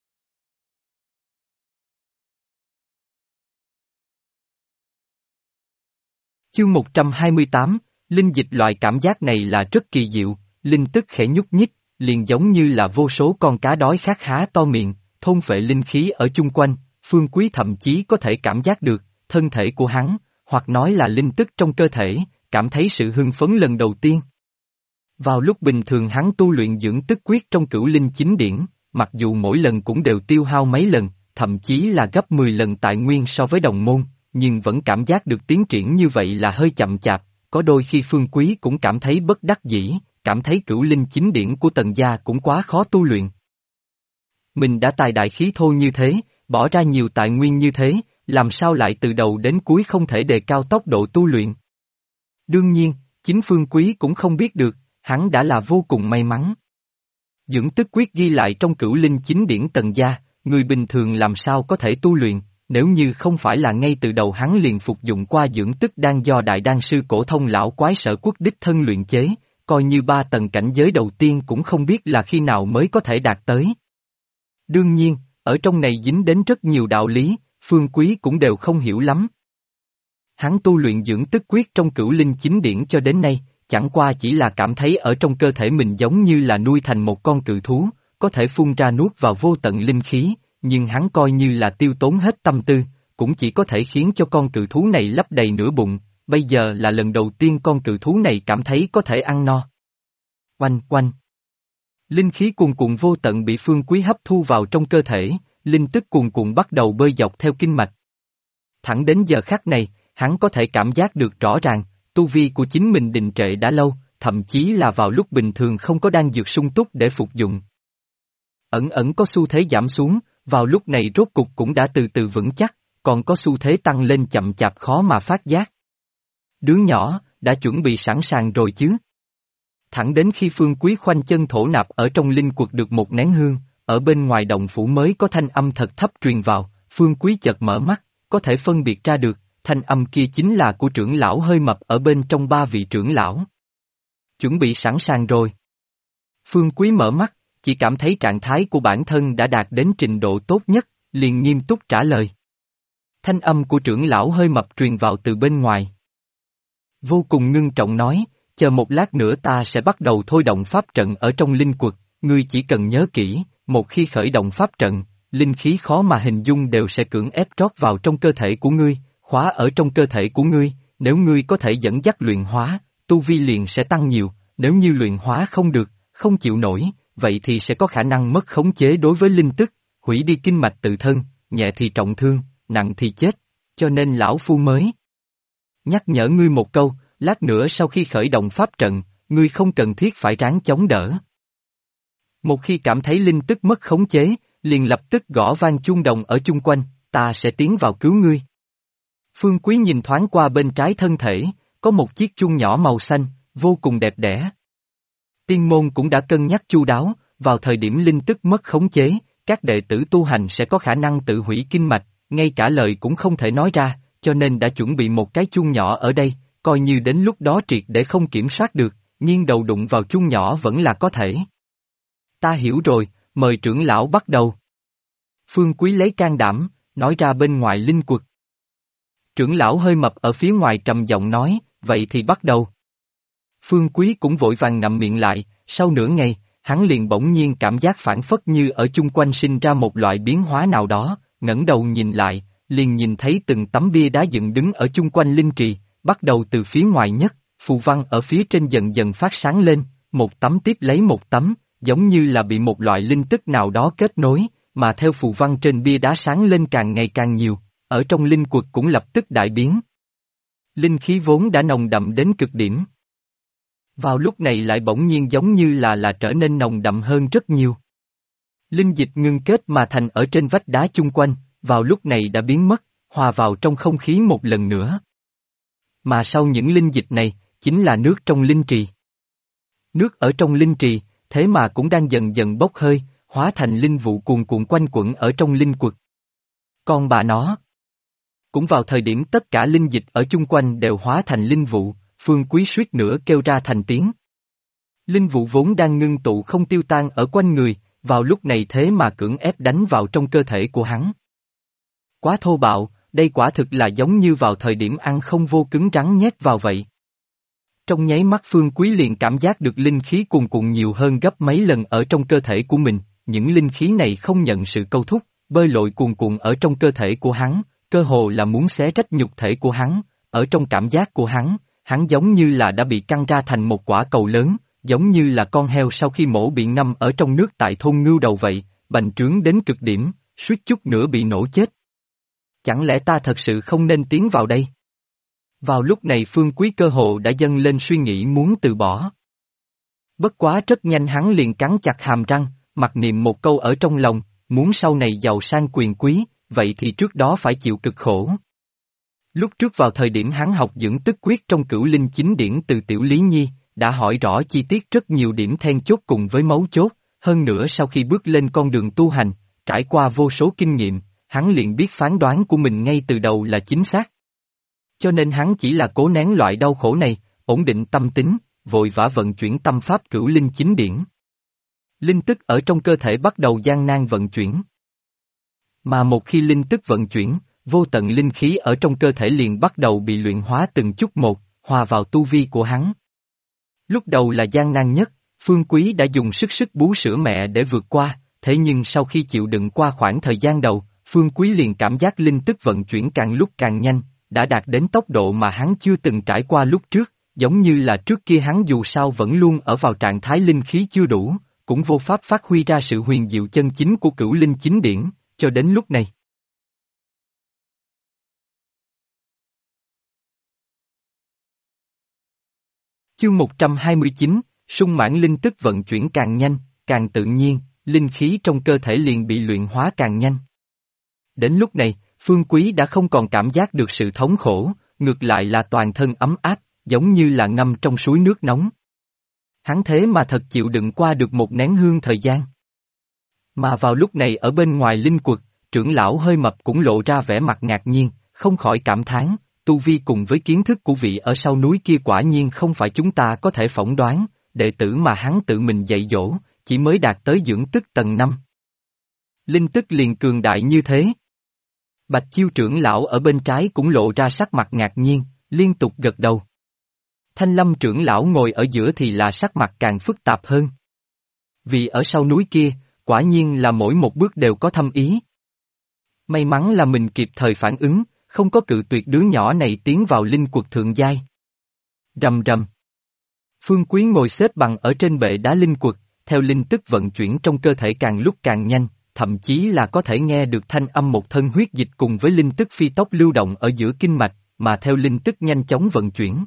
Chương 128, linh dịch loại cảm giác này là rất kỳ diệu, linh tức khẽ nhúc nhích, liền giống như là vô số con cá đói khát há to miệng, thôn phệ linh khí ở chung quanh, Phương Quý thậm chí có thể cảm giác được, thân thể của hắn, hoặc nói là linh tức trong cơ thể, cảm thấy sự hưng phấn lần đầu tiên. Vào lúc bình thường hắn tu luyện dưỡng tức quyết trong cửu linh chính điển, mặc dù mỗi lần cũng đều tiêu hao mấy lần, thậm chí là gấp 10 lần tài nguyên so với đồng môn, nhưng vẫn cảm giác được tiến triển như vậy là hơi chậm chạp, có đôi khi Phương Quý cũng cảm thấy bất đắc dĩ, cảm thấy cửu linh chính điển của Tần gia cũng quá khó tu luyện. Mình đã tài đại khí thô như thế, bỏ ra nhiều tài nguyên như thế, làm sao lại từ đầu đến cuối không thể đề cao tốc độ tu luyện? Đương nhiên, chính Phương Quý cũng không biết được, hắn đã là vô cùng may mắn. Dưỡng tức quyết ghi lại trong Cửu Linh Chính Điển Tần gia, người bình thường làm sao có thể tu luyện, nếu như không phải là ngay từ đầu hắn liền phục dụng qua dưỡng tức đan do đại đan sư Cổ Thông lão quái Sở Quốc đích thân luyện chế, coi như 3 tầng cảnh giới đầu tiên cũng không biết là khi nào mới có thể đạt tới. Đương nhiên, ở trong này dính đến rất nhiều đạo lý, Phương Quý cũng đều không hiểu lắm. Hắn tu luyện dưỡng tức quyết trong Cửu Linh Chính Điển cho đến nay, chẳng qua chỉ là cảm thấy ở trong cơ thể mình giống như là nuôi thành một con cự thú, có thể phun ra nuốt vào vô tận linh khí, nhưng hắn coi như là tiêu tốn hết tâm tư, cũng chỉ có thể khiến cho con cự thú này lấp đầy nửa bụng, bây giờ là lần đầu tiên con cự thú này cảm thấy có thể ăn no. Oanh oanh. Linh khí cuồn cuộn vô tận bị Phương Quý hấp thu vào trong cơ thể, linh tức cuồn cuộn bắt đầu bơi dọc theo kinh mạch. Thẳng đến giờ khắc này, hắn có thể cảm giác được rõ ràng, tu vi của chính mình đình trệ đã lâu, thậm chí là vào lúc bình thường không có đan dược sung túc để phục dụng. Ẩn ẩn có xu thế giảm xuống, vào lúc này rốt cục cũng đã từ từ vững chắc, còn có xu thế tăng lên chậm chạp khó mà phát giác. Đứa nhỏ, đã chuẩn bị sẵn sàng rồi chứ? Thẳng đến khi Phương Quý khoanh chân thổ nạp ở trong linh quật được một nén hương, ở bên ngoài động phủ mới có thanh âm thật thấp truyền vào, Phương Quý chợt mở mắt, có thể phân biệt ra được, thanh âm kia chính là của trưởng lão hơi mập ở bên trong 3 vị trưởng lão. Chuẩn bị sẵn sàng rồi. Phương Quý mở mắt, chỉ cảm thấy trạng thái của bản thân đã đạt đến trình độ tốt nhất, liền nghiêm túc trả lời. Thanh âm của trưởng lão hơi mập truyền vào từ bên ngoài. Vô cùng ngưng trọng nói, chờ một lát nữa ta sẽ bắt đầu thôi động pháp trận ở trong linh quật, ngươi chỉ cần nhớ kỹ, một khi khởi động pháp trận, linh khí khó mà hình dung đều sẽ cưỡng ép rót vào trong cơ thể của ngươi, khóa ở trong cơ thể của ngươi, nếu ngươi có thể dẫn dắt luyện hóa, tu vi liền sẽ tăng nhiều, nếu như luyện hóa không được, không chịu nổi, vậy thì sẽ có khả năng mất khống chế đối với linh tức, hủy đi kinh mạch tự thân, nhẹ thì trọng thương, nặng thì chết, cho nên lão phu mới nhắc nhở ngươi một câu, lát nữa sau khi khởi động pháp trận, ngươi không cần thiết phải ráng chống đỡ. Một khi cảm thấy linh tức mất khống chế, liền lập tức gõ vang chuông đồng ở chung quanh, ta sẽ tiến vào cứu ngươi. Phương Quý nhìn thoáng qua bên trái thân thể, có một chiếc chuông nhỏ màu xanh, vô cùng đẹp đẽ. Tiên môn cũng đã cân nhắc chu đáo, vào thời điểm linh tức mất khống chế, các đệ tử tu hành sẽ có khả năng tự hủy kinh mạch, ngay cả lời cũng không thể nói ra, cho nên đã chuẩn bị một cái chuông nhỏ ở đây, coi như đến lúc đó triệt để không kiểm soát được, nhưng đầu đụng vào chuông nhỏ vẫn là có thể. Ta hiểu rồi, mời trưởng lão bắt đầu. Phương Quý lấy can đảm, nói ra bên ngoài linh quật. Trưởng lão hơi mập ở phía ngoài trầm giọng nói, vậy thì bắt đầu. Phương Quý cũng vội vàng ngậm miệng lại, sau nửa ngày, hắn liền bỗng nhiên cảm giác phản phất như ở chung quanh sinh ra một loại biến hóa nào đó, ngẩng đầu nhìn lại, liền nhìn thấy từng tấm bia đá dựng đứng ở chung quanh linh trì, bắt đầu từ phía ngoài nhất, phù văn ở phía trên dần dần phát sáng lên, một tấm tiếp lấy một tấm, giống như là bị một loại linh tức nào đó kết nối, mà theo phù văn trên bia đá sáng lên càng ngày càng nhiều, ở trong linh quật cũng lập tức đại biến. Linh khí vốn đã nồng đậm đến cực điểm. Vào lúc này lại bỗng nhiên giống như là trở nên nồng đậm hơn rất nhiều. Linh dịch ngưng kết mà thành ở trên vách đá chung quanh, vào lúc này đã biến mất, hòa vào trong không khí một lần nữa. Mà sau những linh dịch này, chính là nước trong linh trì. Nước ở trong linh trì, thế mà cũng đang dần dần bốc hơi, hóa thành linh vụ cuồn cuộn quanh quẩn ở trong linh quật. Con bà nó. Cũng vào thời điểm tất cả linh dịch ở chung quanh đều hóa thành linh vụ, Phương Quý suýt nữa kêu ra thành tiếng. Linh vụ vốn đang ngưng tụ không tiêu tan ở quanh người, vào lúc này thế mà cưỡng ép đánh vào trong cơ thể của hắn. Quá thô bạo, đây quả thực là giống như vào thời điểm ăn không vô cứng rắn nhét vào vậy. Trong nháy mắt Phương Quý liền cảm giác được linh khí cuồn cuộn nhiều hơn gấp mấy lần ở trong cơ thể của mình, những linh khí này không nhận sự câu thúc, bơi lội cuồn cuộn ở trong cơ thể của hắn, cơ hồ là muốn xé rách nhục thể của hắn, ở trong cảm giác của hắn giống như là đã bị căng ra thành một quả cầu lớn, giống như là con heo sau khi mổ bị ngâm ở trong nước tại thôn Ngưu Đầu vậy, bành trướng đến cực điểm, suýt chút nữa bị nổ chết. Chẳng lẽ ta thật sự không nên tiến vào đây? Vào lúc này Phương Quý cơ hồ đã dâng lên suy nghĩ muốn từ bỏ. Bất quá rất nhanh hắn liền cắn chặt hàm răng, mặc niệm một câu ở trong lòng, muốn sau này giàu sang quyền quý, vậy thì trước đó phải chịu cực khổ. Lúc trước vào thời điểm hắn học dưỡng tức quyết trong Cửu Linh Chính Điển từ Tiểu Lý Nhi, đã hỏi rõ chi tiết rất nhiều điểm then chốt cùng với mấu chốt, hơn nữa sau khi bước lên con đường tu hành, trải qua vô số kinh nghiệm, hắn liền biết phán đoán của mình ngay từ đầu là chính xác. Cho nên hắn chỉ là cố nén loại đau khổ này, ổn định tâm tính, vội vã vận chuyển tâm pháp cửu linh chính điển. Linh tức ở trong cơ thể bắt đầu gian nan vận chuyển. Mà một khi linh tức vận chuyển, vô tận linh khí ở trong cơ thể liền bắt đầu bị luyện hóa từng chút một, hòa vào tu vi của hắn. Lúc đầu là gian nan nhất, Phương Quý đã dùng sức bú sữa mẹ để vượt qua, thế nhưng sau khi chịu đựng qua khoảng thời gian đầu, Phương Quý liền cảm giác linh tức vận chuyển càng lúc càng nhanh, đã đạt đến tốc độ mà hắn chưa từng trải qua lúc trước, giống như là trước kia hắn dù sao vẫn luôn ở vào trạng thái linh khí chưa đủ, cũng vô pháp phát huy ra sự huyền diệu chân chính của cửu linh chính điển, cho đến lúc này. Chương 129, sung mãn linh tức vận chuyển càng nhanh, càng tự nhiên, linh khí trong cơ thể liền bị luyện hóa càng nhanh. Đến lúc này, Phương Quý đã không còn cảm giác được sự thống khổ, ngược lại là toàn thân ấm áp, giống như là ngâm trong suối nước nóng. Hắn thế mà thật chịu đựng qua được một nén hương thời gian. Mà vào lúc này ở bên ngoài linh quật, trưởng lão hơi mập cũng lộ ra vẻ mặt ngạc nhiên, không khỏi cảm thán, tu vi cùng với kiến thức của vị ở sau núi kia quả nhiên không phải chúng ta có thể phỏng đoán, đệ tử mà hắn tự mình dạy dỗ, chỉ mới đạt tới dưỡng tức tầng 5. Linh tức liền cường đại như thế. Bạch Chiêu trưởng lão ở bên trái cũng lộ ra sắc mặt ngạc nhiên, liên tục gật đầu. Thanh Lâm trưởng lão ngồi ở giữa thì là sắc mặt càng phức tạp hơn. Vì ở sau núi kia, quả nhiên là mỗi một bước đều có thâm ý. May mắn là mình kịp thời phản ứng, không có cự tuyệt đứa nhỏ này tiến vào linh quật thượng giai. Rầm rầm. Phương Quý ngồi xếp bằng ở trên bệ đá linh quật, theo linh tức vận chuyển trong cơ thể càng lúc càng nhanh, thậm chí là có thể nghe được thanh âm một thân huyết dịch cùng với linh tức phi tốc lưu động ở giữa kinh mạch, mà theo linh tức nhanh chóng vận chuyển.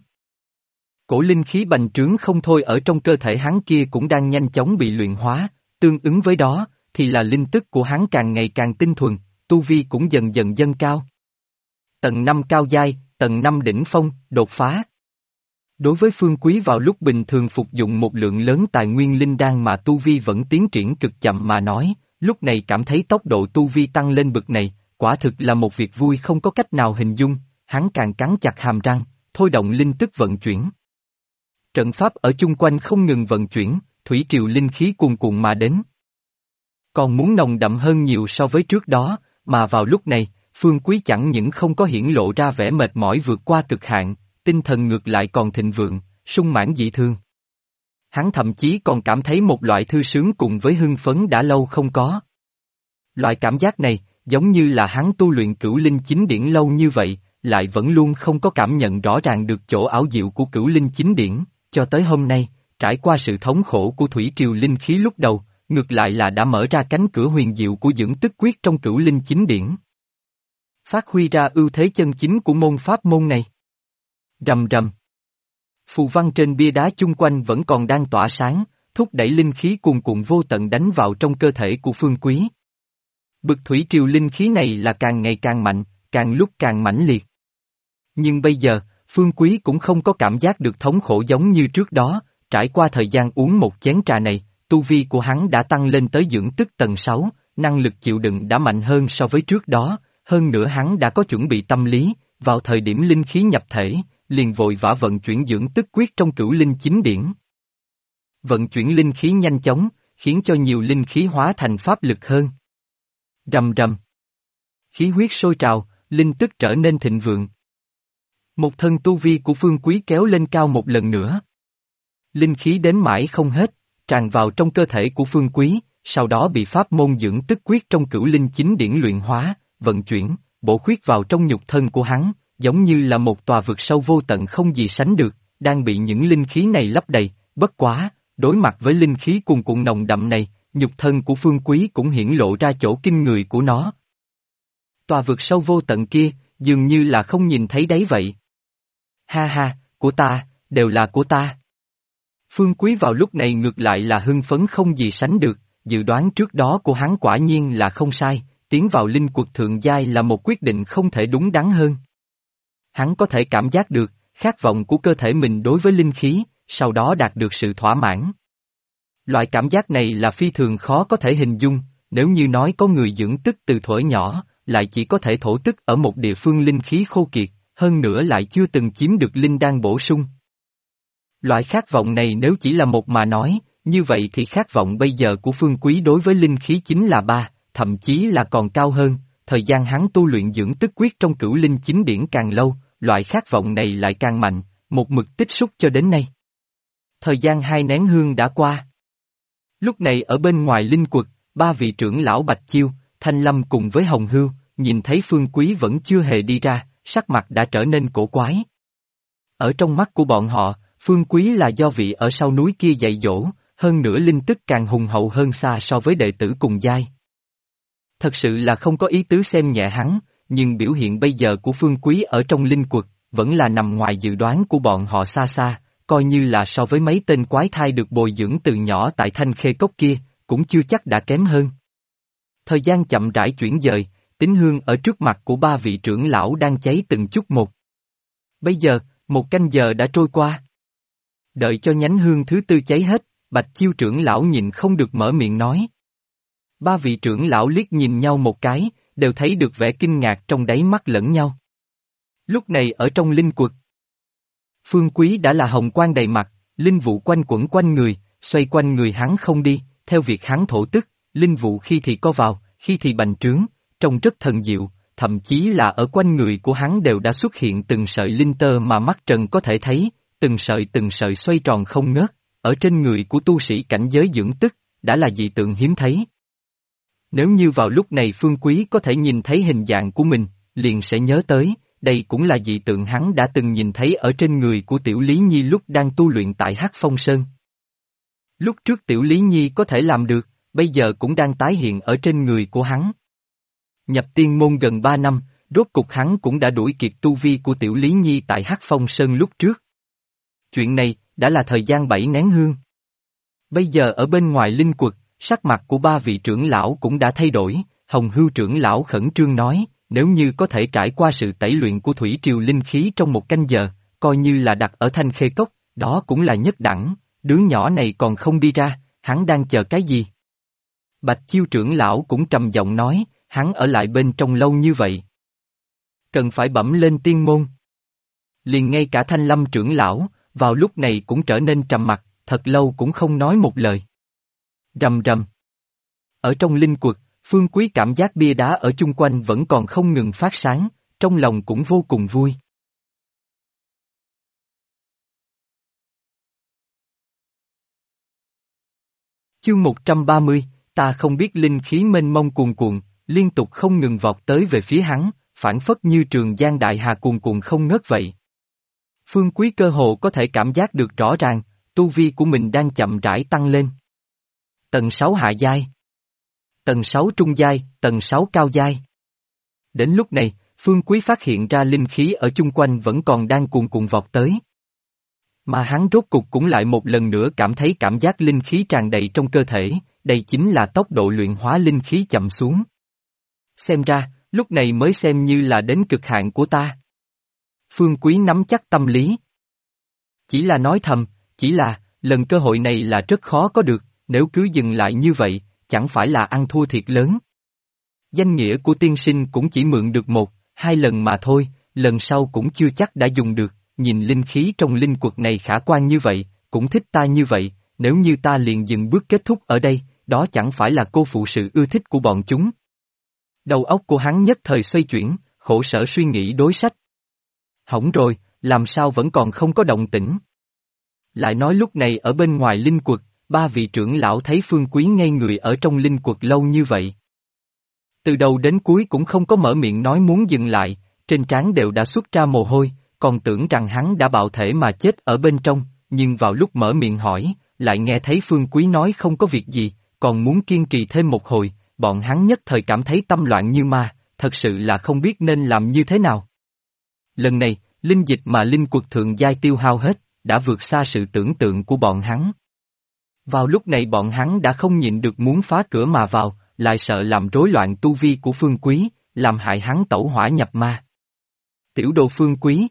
Cổ linh khí bành trướng không thôi ở trong cơ thể hắn kia cũng đang nhanh chóng bị luyện hóa, tương ứng với đó, thì là linh tức của hắn càng ngày càng tinh thuần, tu vi cũng dần dần dâng cao. Tầng 5 cao giai, tầng 5 đỉnh phong, đột phá. Đối với Phương Quý vào lúc bình thường phục dụng một lượng lớn tài nguyên linh đan mà tu vi vẫn tiến triển cực chậm mà nói, lúc này cảm thấy tốc độ tu vi tăng lên bực này, quả thực là một việc vui không có cách nào hình dung, hắn càng cắn chặt hàm răng, thôi động linh tức vận chuyển. Trận pháp ở chung quanh không ngừng vận chuyển, thủy triều linh khí cuồn cuộn mà đến. Còn muốn nồng đậm hơn nhiều so với trước đó, mà vào lúc này, Phương Quý chẳng những không có hiển lộ ra vẻ mệt mỏi vượt qua cực hạn, tinh thần ngược lại còn thịnh vượng, sung mãn dị thương. Hắn thậm chí còn cảm thấy một loại thư sướng cùng với hưng phấn đã lâu không có. Loại cảm giác này, giống như là hắn tu luyện cửu linh chính điển lâu như vậy, lại vẫn luôn không có cảm nhận rõ ràng được chỗ ảo diệu của cửu linh chính điển, cho tới hôm nay, trải qua sự thống khổ của thủy triều linh khí lúc đầu, ngược lại là đã mở ra cánh cửa huyền diệu của dưỡng tức quyết trong cửu linh chính điển. Phát huy ra ưu thế chân chính của môn pháp môn này. Rầm rầm. Phù văn trên bia đá chung quanh vẫn còn đang tỏa sáng, thúc đẩy linh khí cuồn cuộn vô tận đánh vào trong cơ thể của Phương Quý. Bực thủy triều linh khí này là càng ngày càng mạnh, càng lúc càng mãnh liệt. Nhưng bây giờ, Phương Quý cũng không có cảm giác được thống khổ giống như trước đó, trải qua thời gian uống một chén trà này, tu vi của hắn đã tăng lên tới dưỡng tức tầng 6, năng lực chịu đựng đã mạnh hơn so với trước đó, hơn nữa hắn đã có chuẩn bị tâm lý, vào thời điểm linh khí nhập thể, liền vội vã vận chuyển dưỡng tức quyết trong cửu linh chính điển. Vận chuyển linh khí nhanh chóng, khiến cho nhiều linh khí hóa thành pháp lực hơn. Rầm rầm. Khí huyết sôi trào, linh tức trở nên thịnh vượng. Một thân tu vi của Phương Quý kéo lên cao một lần nữa. Linh khí đến mãi không hết, tràn vào trong cơ thể của Phương Quý, sau đó bị pháp môn dưỡng tức quyết trong cửu linh chính điển luyện hóa, vận chuyển, bổ khuyết vào trong nhục thân của hắn, giống như là một tòa vực sâu vô tận không gì sánh được, đang bị những linh khí này lấp đầy, bất quá, đối mặt với linh khí cuồn cuộn nồng đậm này, nhục thân của Phương Quý cũng hiển lộ ra chỗ kinh người của nó. Tòa vực sâu vô tận kia, dường như là không nhìn thấy đáy vậy. Ha ha, của ta, đều là của ta. Phương Quý vào lúc này ngược lại là hưng phấn không gì sánh được, dự đoán trước đó của hắn quả nhiên là không sai, tiến vào linh quật thượng giai là một quyết định không thể đúng đắn hơn. Hắn có thể cảm giác được, khát vọng của cơ thể mình đối với linh khí, sau đó đạt được sự thỏa mãn. Loại cảm giác này là phi thường khó có thể hình dung, nếu như nói có người dưỡng tức từ thuở nhỏ, lại chỉ có thể thổ tức ở một địa phương linh khí khô kiệt, hơn nữa lại chưa từng chiếm được linh đan bổ sung. Loại khát vọng này nếu chỉ là một mà nói, như vậy thì khát vọng bây giờ của Phương Quý đối với linh khí chính là 3, thậm chí là còn cao hơn, thời gian hắn tu luyện dưỡng tức quyết trong cửu linh chính điển càng lâu, loại khát vọng này lại càng mạnh, một mực tích xúc cho đến nay. Thời gian 2 nén hương đã qua. Lúc này ở bên ngoài linh quật, 3 vị trưởng lão Bạch Chiêu, Thanh Lâm cùng với Hồng Hưu, nhìn thấy Phương Quý vẫn chưa hề đi ra, sắc mặt đã trở nên cổ quái. Ở trong mắt của bọn họ, Phương Quý là do vị ở sau núi kia dạy dỗ, hơn nữa linh tức càng hùng hậu hơn xa so với đệ tử cùng giai. Thật sự là không có ý tứ xem nhẹ hắn, nhưng biểu hiện bây giờ của Phương Quý ở trong linh quật, vẫn là nằm ngoài dự đoán của bọn họ xa xa, coi như là so với mấy tên quái thai được bồi dưỡng từ nhỏ tại Thanh Khê Cốc kia, cũng chưa chắc đã kém hơn. Thời gian chậm rãi chuyển dời, tín hương ở trước mặt của 3 vị trưởng lão đang cháy từng chút một. Bây giờ, 1 canh giờ đã trôi qua. Đợi cho nhánh hương thứ 4 cháy hết, Bạch Chiêu trưởng lão nhìn không được mở miệng nói. 3 vị trưởng lão liếc nhìn nhau một cái, đều thấy được vẻ kinh ngạc trong đáy mắt lẫn nhau. Lúc này ở trong linh quật, Phương Quý đã là hồng quang đầy mặt, linh vụ quanh quẩn quanh người, xoay quanh người hắn không đi, theo việc hắn thổ tức, linh vụ khi thì co vào, khi thì bành trướng, trông rất thần diệu, thậm chí là ở quanh người của hắn đều đã xuất hiện từng sợi linh tơ mà mắt trần có thể thấy, từng sợi xoay tròn không ngớt, ở trên người của tu sĩ cảnh giới dưỡng tức, đã là dị tượng hiếm thấy. Nếu như vào lúc này Phương Quý có thể nhìn thấy hình dạng của mình, liền sẽ nhớ tới, đây cũng là dị tượng hắn đã từng nhìn thấy ở trên người của Tiểu Lý Nhi lúc đang tu luyện tại Hắc Phong Sơn. Lúc trước Tiểu Lý Nhi có thể làm được, bây giờ cũng đang tái hiện ở trên người của hắn. Nhập tiên môn gần 3 năm, rốt cục hắn cũng đã đuổi kịp tu vi của Tiểu Lý Nhi tại Hắc Phong Sơn lúc trước. Chuyện này, đã là thời gian 7 nén hương. Bây giờ ở bên ngoài linh quật, sắc mặt của 3 vị trưởng lão cũng đã thay đổi, Hồng Hưu trưởng lão khẩn trương nói, nếu như có thể trải qua sự tẩy luyện của thủy triều linh khí trong 1 canh giờ, coi như là đặt ở Thanh Khê Cốc, đó cũng là nhất đẳng, đứa nhỏ này còn không đi ra, hắn đang chờ cái gì? Bạch Chiêu trưởng lão cũng trầm giọng nói, hắn ở lại bên trong lâu như vậy. Cần phải bẩm lên tiên môn. Liền ngay cả Thanh Lâm trưởng lão, vào lúc này cũng trở nên trầm mặc, thật lâu cũng không nói một lời. Rầm rầm. Ở trong linh quật, Phương Quý cảm giác bia đá ở chung quanh vẫn còn không ngừng phát sáng, trong lòng cũng vô cùng vui. Chương 130, ta không biết linh khí mênh mông cuồn cuộn, liên tục không ngừng vọt tới về phía hắn, phảng phất như trường giang đại hà cuồn cuộn không ngớt vậy. Phương Quý cơ hồ có thể cảm giác được rõ ràng, tu vi của mình đang chậm rãi tăng lên. Tầng 6 hạ giai, tầng 6 trung giai, tầng 6 cao giai. Đến lúc này, Phương Quý phát hiện ra linh khí ở chung quanh vẫn còn đang cuồn cuộn vọt tới. Mà hắn rốt cục cũng lại một lần nữa cảm thấy cảm giác linh khí tràn đầy trong cơ thể, đây chính là tốc độ luyện hóa linh khí chậm xuống. Xem ra, lúc này mới xem như là đến cực hạn của ta. Phương Quý nắm chắc tâm lý. Chỉ là nói thầm, chỉ là, lần cơ hội này là rất khó có được, nếu cứ dừng lại như vậy, chẳng phải là ăn thua thiệt lớn. Danh nghĩa của tiên sinh cũng chỉ mượn được 1, 2 lần mà thôi, lần sau cũng chưa chắc đã dùng được, nhìn linh khí trong linh quật này khả quan như vậy, cũng thích ta như vậy, nếu như ta liền dừng bước kết thúc ở đây, đó chẳng phải là cô phụ sự ưa thích của bọn chúng. Đầu óc của hắn nhất thời xoay chuyển, khổ sở suy nghĩ đối sách. Hỏng rồi, làm sao vẫn còn không có động tĩnh. Lại nói lúc này ở bên ngoài linh quật, 3 vị trưởng lão thấy Phương Quý ngây người ở trong linh quật lâu như vậy. Từ đầu đến cuối cũng không có mở miệng nói muốn dừng lại, trên trán đều đã xuất ra mồ hôi, còn tưởng rằng hắn đã bạo thể mà chết ở bên trong, nhưng vào lúc mở miệng hỏi, lại nghe thấy Phương Quý nói không có việc gì, còn muốn kiên trì thêm một hồi, bọn hắn nhất thời cảm thấy tâm loạn như ma, thật sự là không biết nên làm như thế nào. Lần này, linh dịch mà linh quật thượng giai tiêu hao hết, đã vượt xa sự tưởng tượng của bọn hắn. Vào lúc này bọn hắn đã không nhịn được muốn phá cửa mà vào, lại sợ làm rối loạn tu vi của Phương Quý, làm hại hắn tẩu hỏa nhập ma. Tiểu đồ Phương Quý,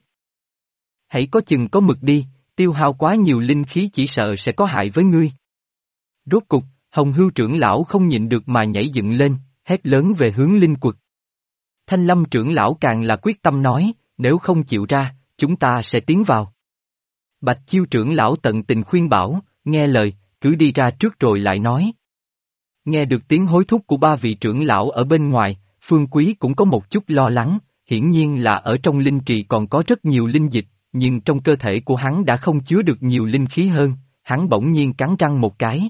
hãy có chừng có mực đi, tiêu hao quá nhiều linh khí chỉ sợ sẽ có hại với ngươi. Rốt cục, Hồng Hưu trưởng lão không nhịn được mà nhảy dựng lên, hét lớn về hướng linh quật. Thanh Lâm trưởng lão càng là quyết tâm nói, nếu không chịu ra, chúng ta sẽ tiến vào. Bạch Chiêu trưởng lão tận tình khuyên bảo, nghe lời, cứ đi ra trước rồi lại nói. Nghe được tiếng hối thúc của ba vị trưởng lão ở bên ngoài, Phương Quý cũng có một chút lo lắng, hiển nhiên là ở trong linh trì còn có rất nhiều linh dịch, nhưng trong cơ thể của hắn đã không chứa được nhiều linh khí hơn, hắn bỗng nhiên cắn răng một cái.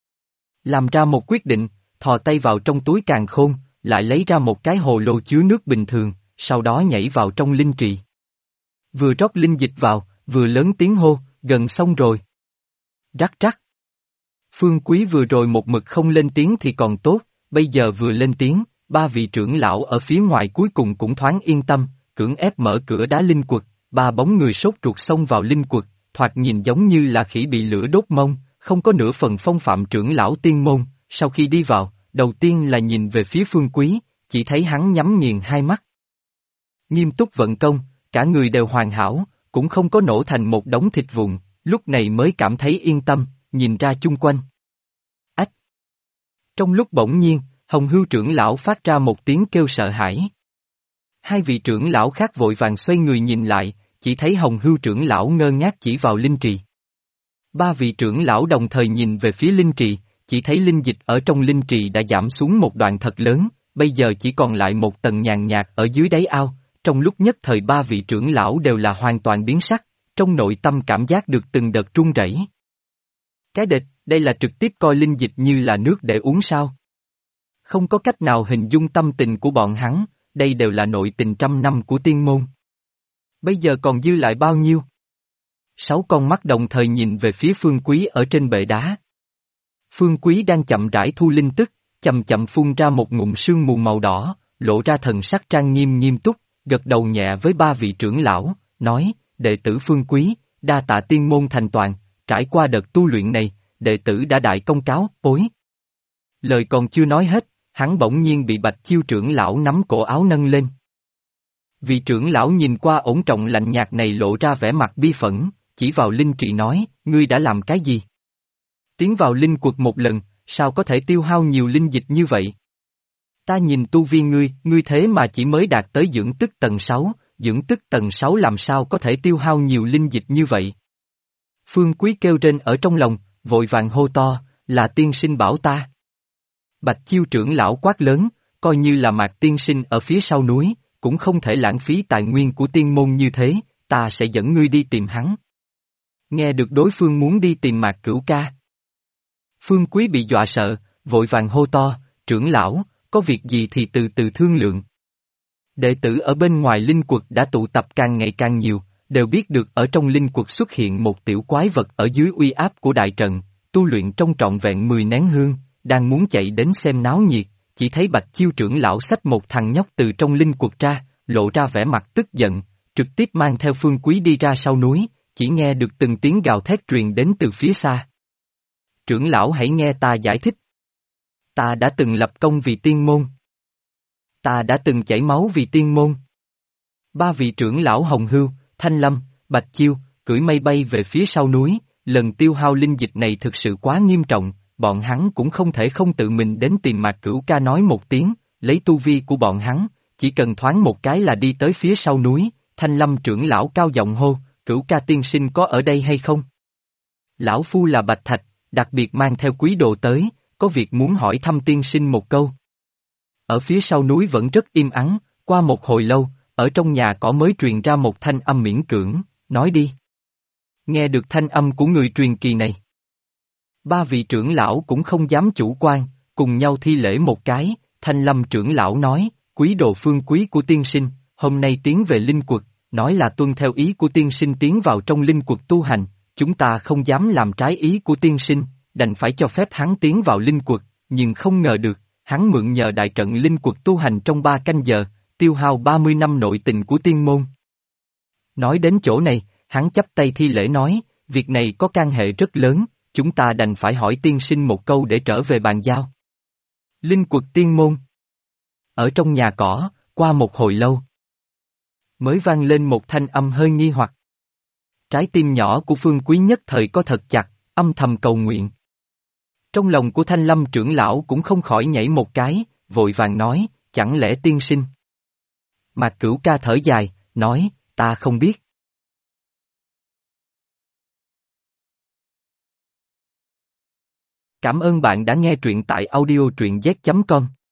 Làm ra một quyết định, thò tay vào trong túi càn khôn, lại lấy ra một cái hồ lô chứa nước bình thường, sau đó nhảy vào trong linh trì. Vừa rót linh dịch vào, vừa lớn tiếng hô, gần xong rồi. Rắc rắc. Phương Quý vừa rồi một mực không lên tiếng thì còn tốt, bây giờ vừa lên tiếng, ba vị trưởng lão ở phía ngoài cuối cùng cũng thoáng yên tâm, cưỡng ép mở cửa đá linh quật, ba bóng người sốt ruột xông vào linh quật, thoạt nhìn giống như là khỉ bị lửa đốt mông, không có nửa phần phong phạm trưởng lão tiên môn, sau khi đi vào, đầu tiên là nhìn về phía Phương Quý, chỉ thấy hắn nhắm nghiền hai mắt. Nghiêm túc vận công, cả người đều hoàn hảo, cũng không có nổ thành một đống thịt vụn, lúc này mới cảm thấy yên tâm, nhìn ra chung quanh. Ách! Trong lúc bỗng nhiên, Hồng Hưu trưởng lão phát ra một tiếng kêu sợ hãi. Hai vị trưởng lão khác vội vàng xoay người nhìn lại, chỉ thấy Hồng Hưu trưởng lão ngơ ngác chỉ vào linh trì. Ba vị trưởng lão đồng thời nhìn về phía linh trì, chỉ thấy linh dịch ở trong linh trì đã giảm xuống một đoạn thật lớn, bây giờ chỉ còn lại một tầng nhàn nhạt ở dưới đáy ao, trong lúc nhất thời ba vị trưởng lão đều là hoàn toàn biến sắc, trong nội tâm cảm giác được từng đợt run rẩy. Cái địch, đây là trực tiếp coi linh dịch như là nước để uống sao? Không có cách nào hình dung tâm tình của bọn hắn, đây đều là nội tình trăm năm của tiên môn. Bây giờ còn dư lại bao nhiêu? 6 con mắt đồng thời nhìn về phía Phương Quý ở trên bệ đá. Phương Quý đang chậm rãi thu linh tức, chậm chậm phun ra một ngụm sương mù màu đỏ, lộ ra thần sắc trang nghiêm nghiêm túc, gật đầu nhẹ với ba vị trưởng lão, nói, đệ tử Phương Quý, đa tạ tiên môn thành toàn, trải qua đợt tu luyện này, đệ tử đã đại công cáo, ối. Lời còn chưa nói hết, hắn bỗng nhiên bị Bạch Chiêu trưởng lão nắm cổ áo nâng lên. Vị trưởng lão nhìn qua ổn trọng lạnh nhạt này lộ ra vẻ mặt bi phẫn, chỉ vào linh trì nói, ngươi đã làm cái gì? Tiến vào linh quật một lần, sao có thể tiêu hao nhiều linh dịch như vậy? Ta nhìn tu vi ngươi thế mà chỉ mới đạt tới dưỡng tức tầng 6, dưỡng tức tầng 6 làm sao có thể tiêu hao nhiều linh dịch như vậy? Phương Quý kêu trên ở trong lòng, vội vàng hô to, là tiên sinh bảo ta. Bạch Chiêu trưởng lão quát lớn, coi như là Mạc tiên sinh ở phía sau núi, cũng không thể lãng phí tài nguyên của tiên môn như thế, ta sẽ dẫn ngươi đi tìm hắn. Nghe được đối phương muốn đi tìm Mạc Cửu ca. Phương Quý bị dọa sợ, vội vàng hô to, trưởng lão, có việc gì thì từ từ thương lượng. Đệ tử ở bên ngoài linh quật đã tụ tập càng ngày càng nhiều, đều biết được ở trong linh quật xuất hiện một tiểu quái vật ở dưới uy áp của đại trận, tu luyện trong trọn vẹn 10 nén hương, đang muốn chạy đến xem náo nhiệt, chỉ thấy Bạch Chiêu trưởng lão xách một thằng nhóc từ trong linh quật ra, lộ ra vẻ mặt tức giận, trực tiếp mang theo Phương Quý đi ra sau núi, chỉ nghe được từng tiếng gào thét truyền đến từ phía xa. Trưởng lão hãy nghe ta giải thích. Ta đã từng lập công vì tiên môn. Ta đã từng chảy máu vì tiên môn. Ba vị trưởng lão Hồng Hưu, Thanh Lâm, Bạch Chiêu, cưỡi mây bay về phía sau núi, lần tiêu hao linh dịch này thực sự quá nghiêm trọng, bọn hắn cũng không thể không tự mình đến tìm Mạc Cửu ca nói một tiếng, lấy tu vi của bọn hắn, chỉ cần thoáng một cái là đi tới phía sau núi, Thanh Lâm trưởng lão cao giọng hô, Cửu ca tiên sinh có ở đây hay không? Lão phu là Bạch Thạch, đặc biệt mang theo quý đồ tới, có việc muốn hỏi thăm tiên sinh một câu. Ở phía sau núi vẫn rất im ắng, qua một hồi lâu, ở trong nhà cỏ mới truyền ra một thanh âm miễn cưỡng, nói đi. Nghe được thanh âm của người truyền kỳ này. Ba vị trưởng lão cũng không dám chủ quan, cùng nhau thi lễ một cái, Thanh Lâm trưởng lão nói, quý đồ Phương Quý của tiên sinh, hôm nay tiến về linh quật, nói là tuân theo ý của tiên sinh tiến vào trong linh quật tu hành, chúng ta không dám làm trái ý của tiên sinh, đành phải cho phép hắn tiến vào linh quật, nhưng không ngờ được, hắn mượn nhờ đại trận linh quật tu hành trong 3 canh giờ, tiêu hao 30 năm nội tình của tiên môn. Nói đến chỗ này, hắn chắp tay thi lễ nói, việc này có can hệ rất lớn, chúng ta đành phải hỏi tiên sinh một câu để trở về bàn giao. Linh quật tiên môn. Ở trong nhà cỏ, qua một hồi lâu, mới vang lên một thanh âm hơi nghi hoặc. Trái tim nhỏ của Phương Quý nhất thời có thật chặt, âm thầm cầu nguyện. Trong lòng của Thanh Lâm trưởng lão cũng không khỏi nhảy một cái, vội vàng nói, chẳng lẽ tiên sinh? Mạc Cửu Ca thở dài, nói, ta không biết. Cảm ơn bạn đã nghe truyện tại audio truyện z.com.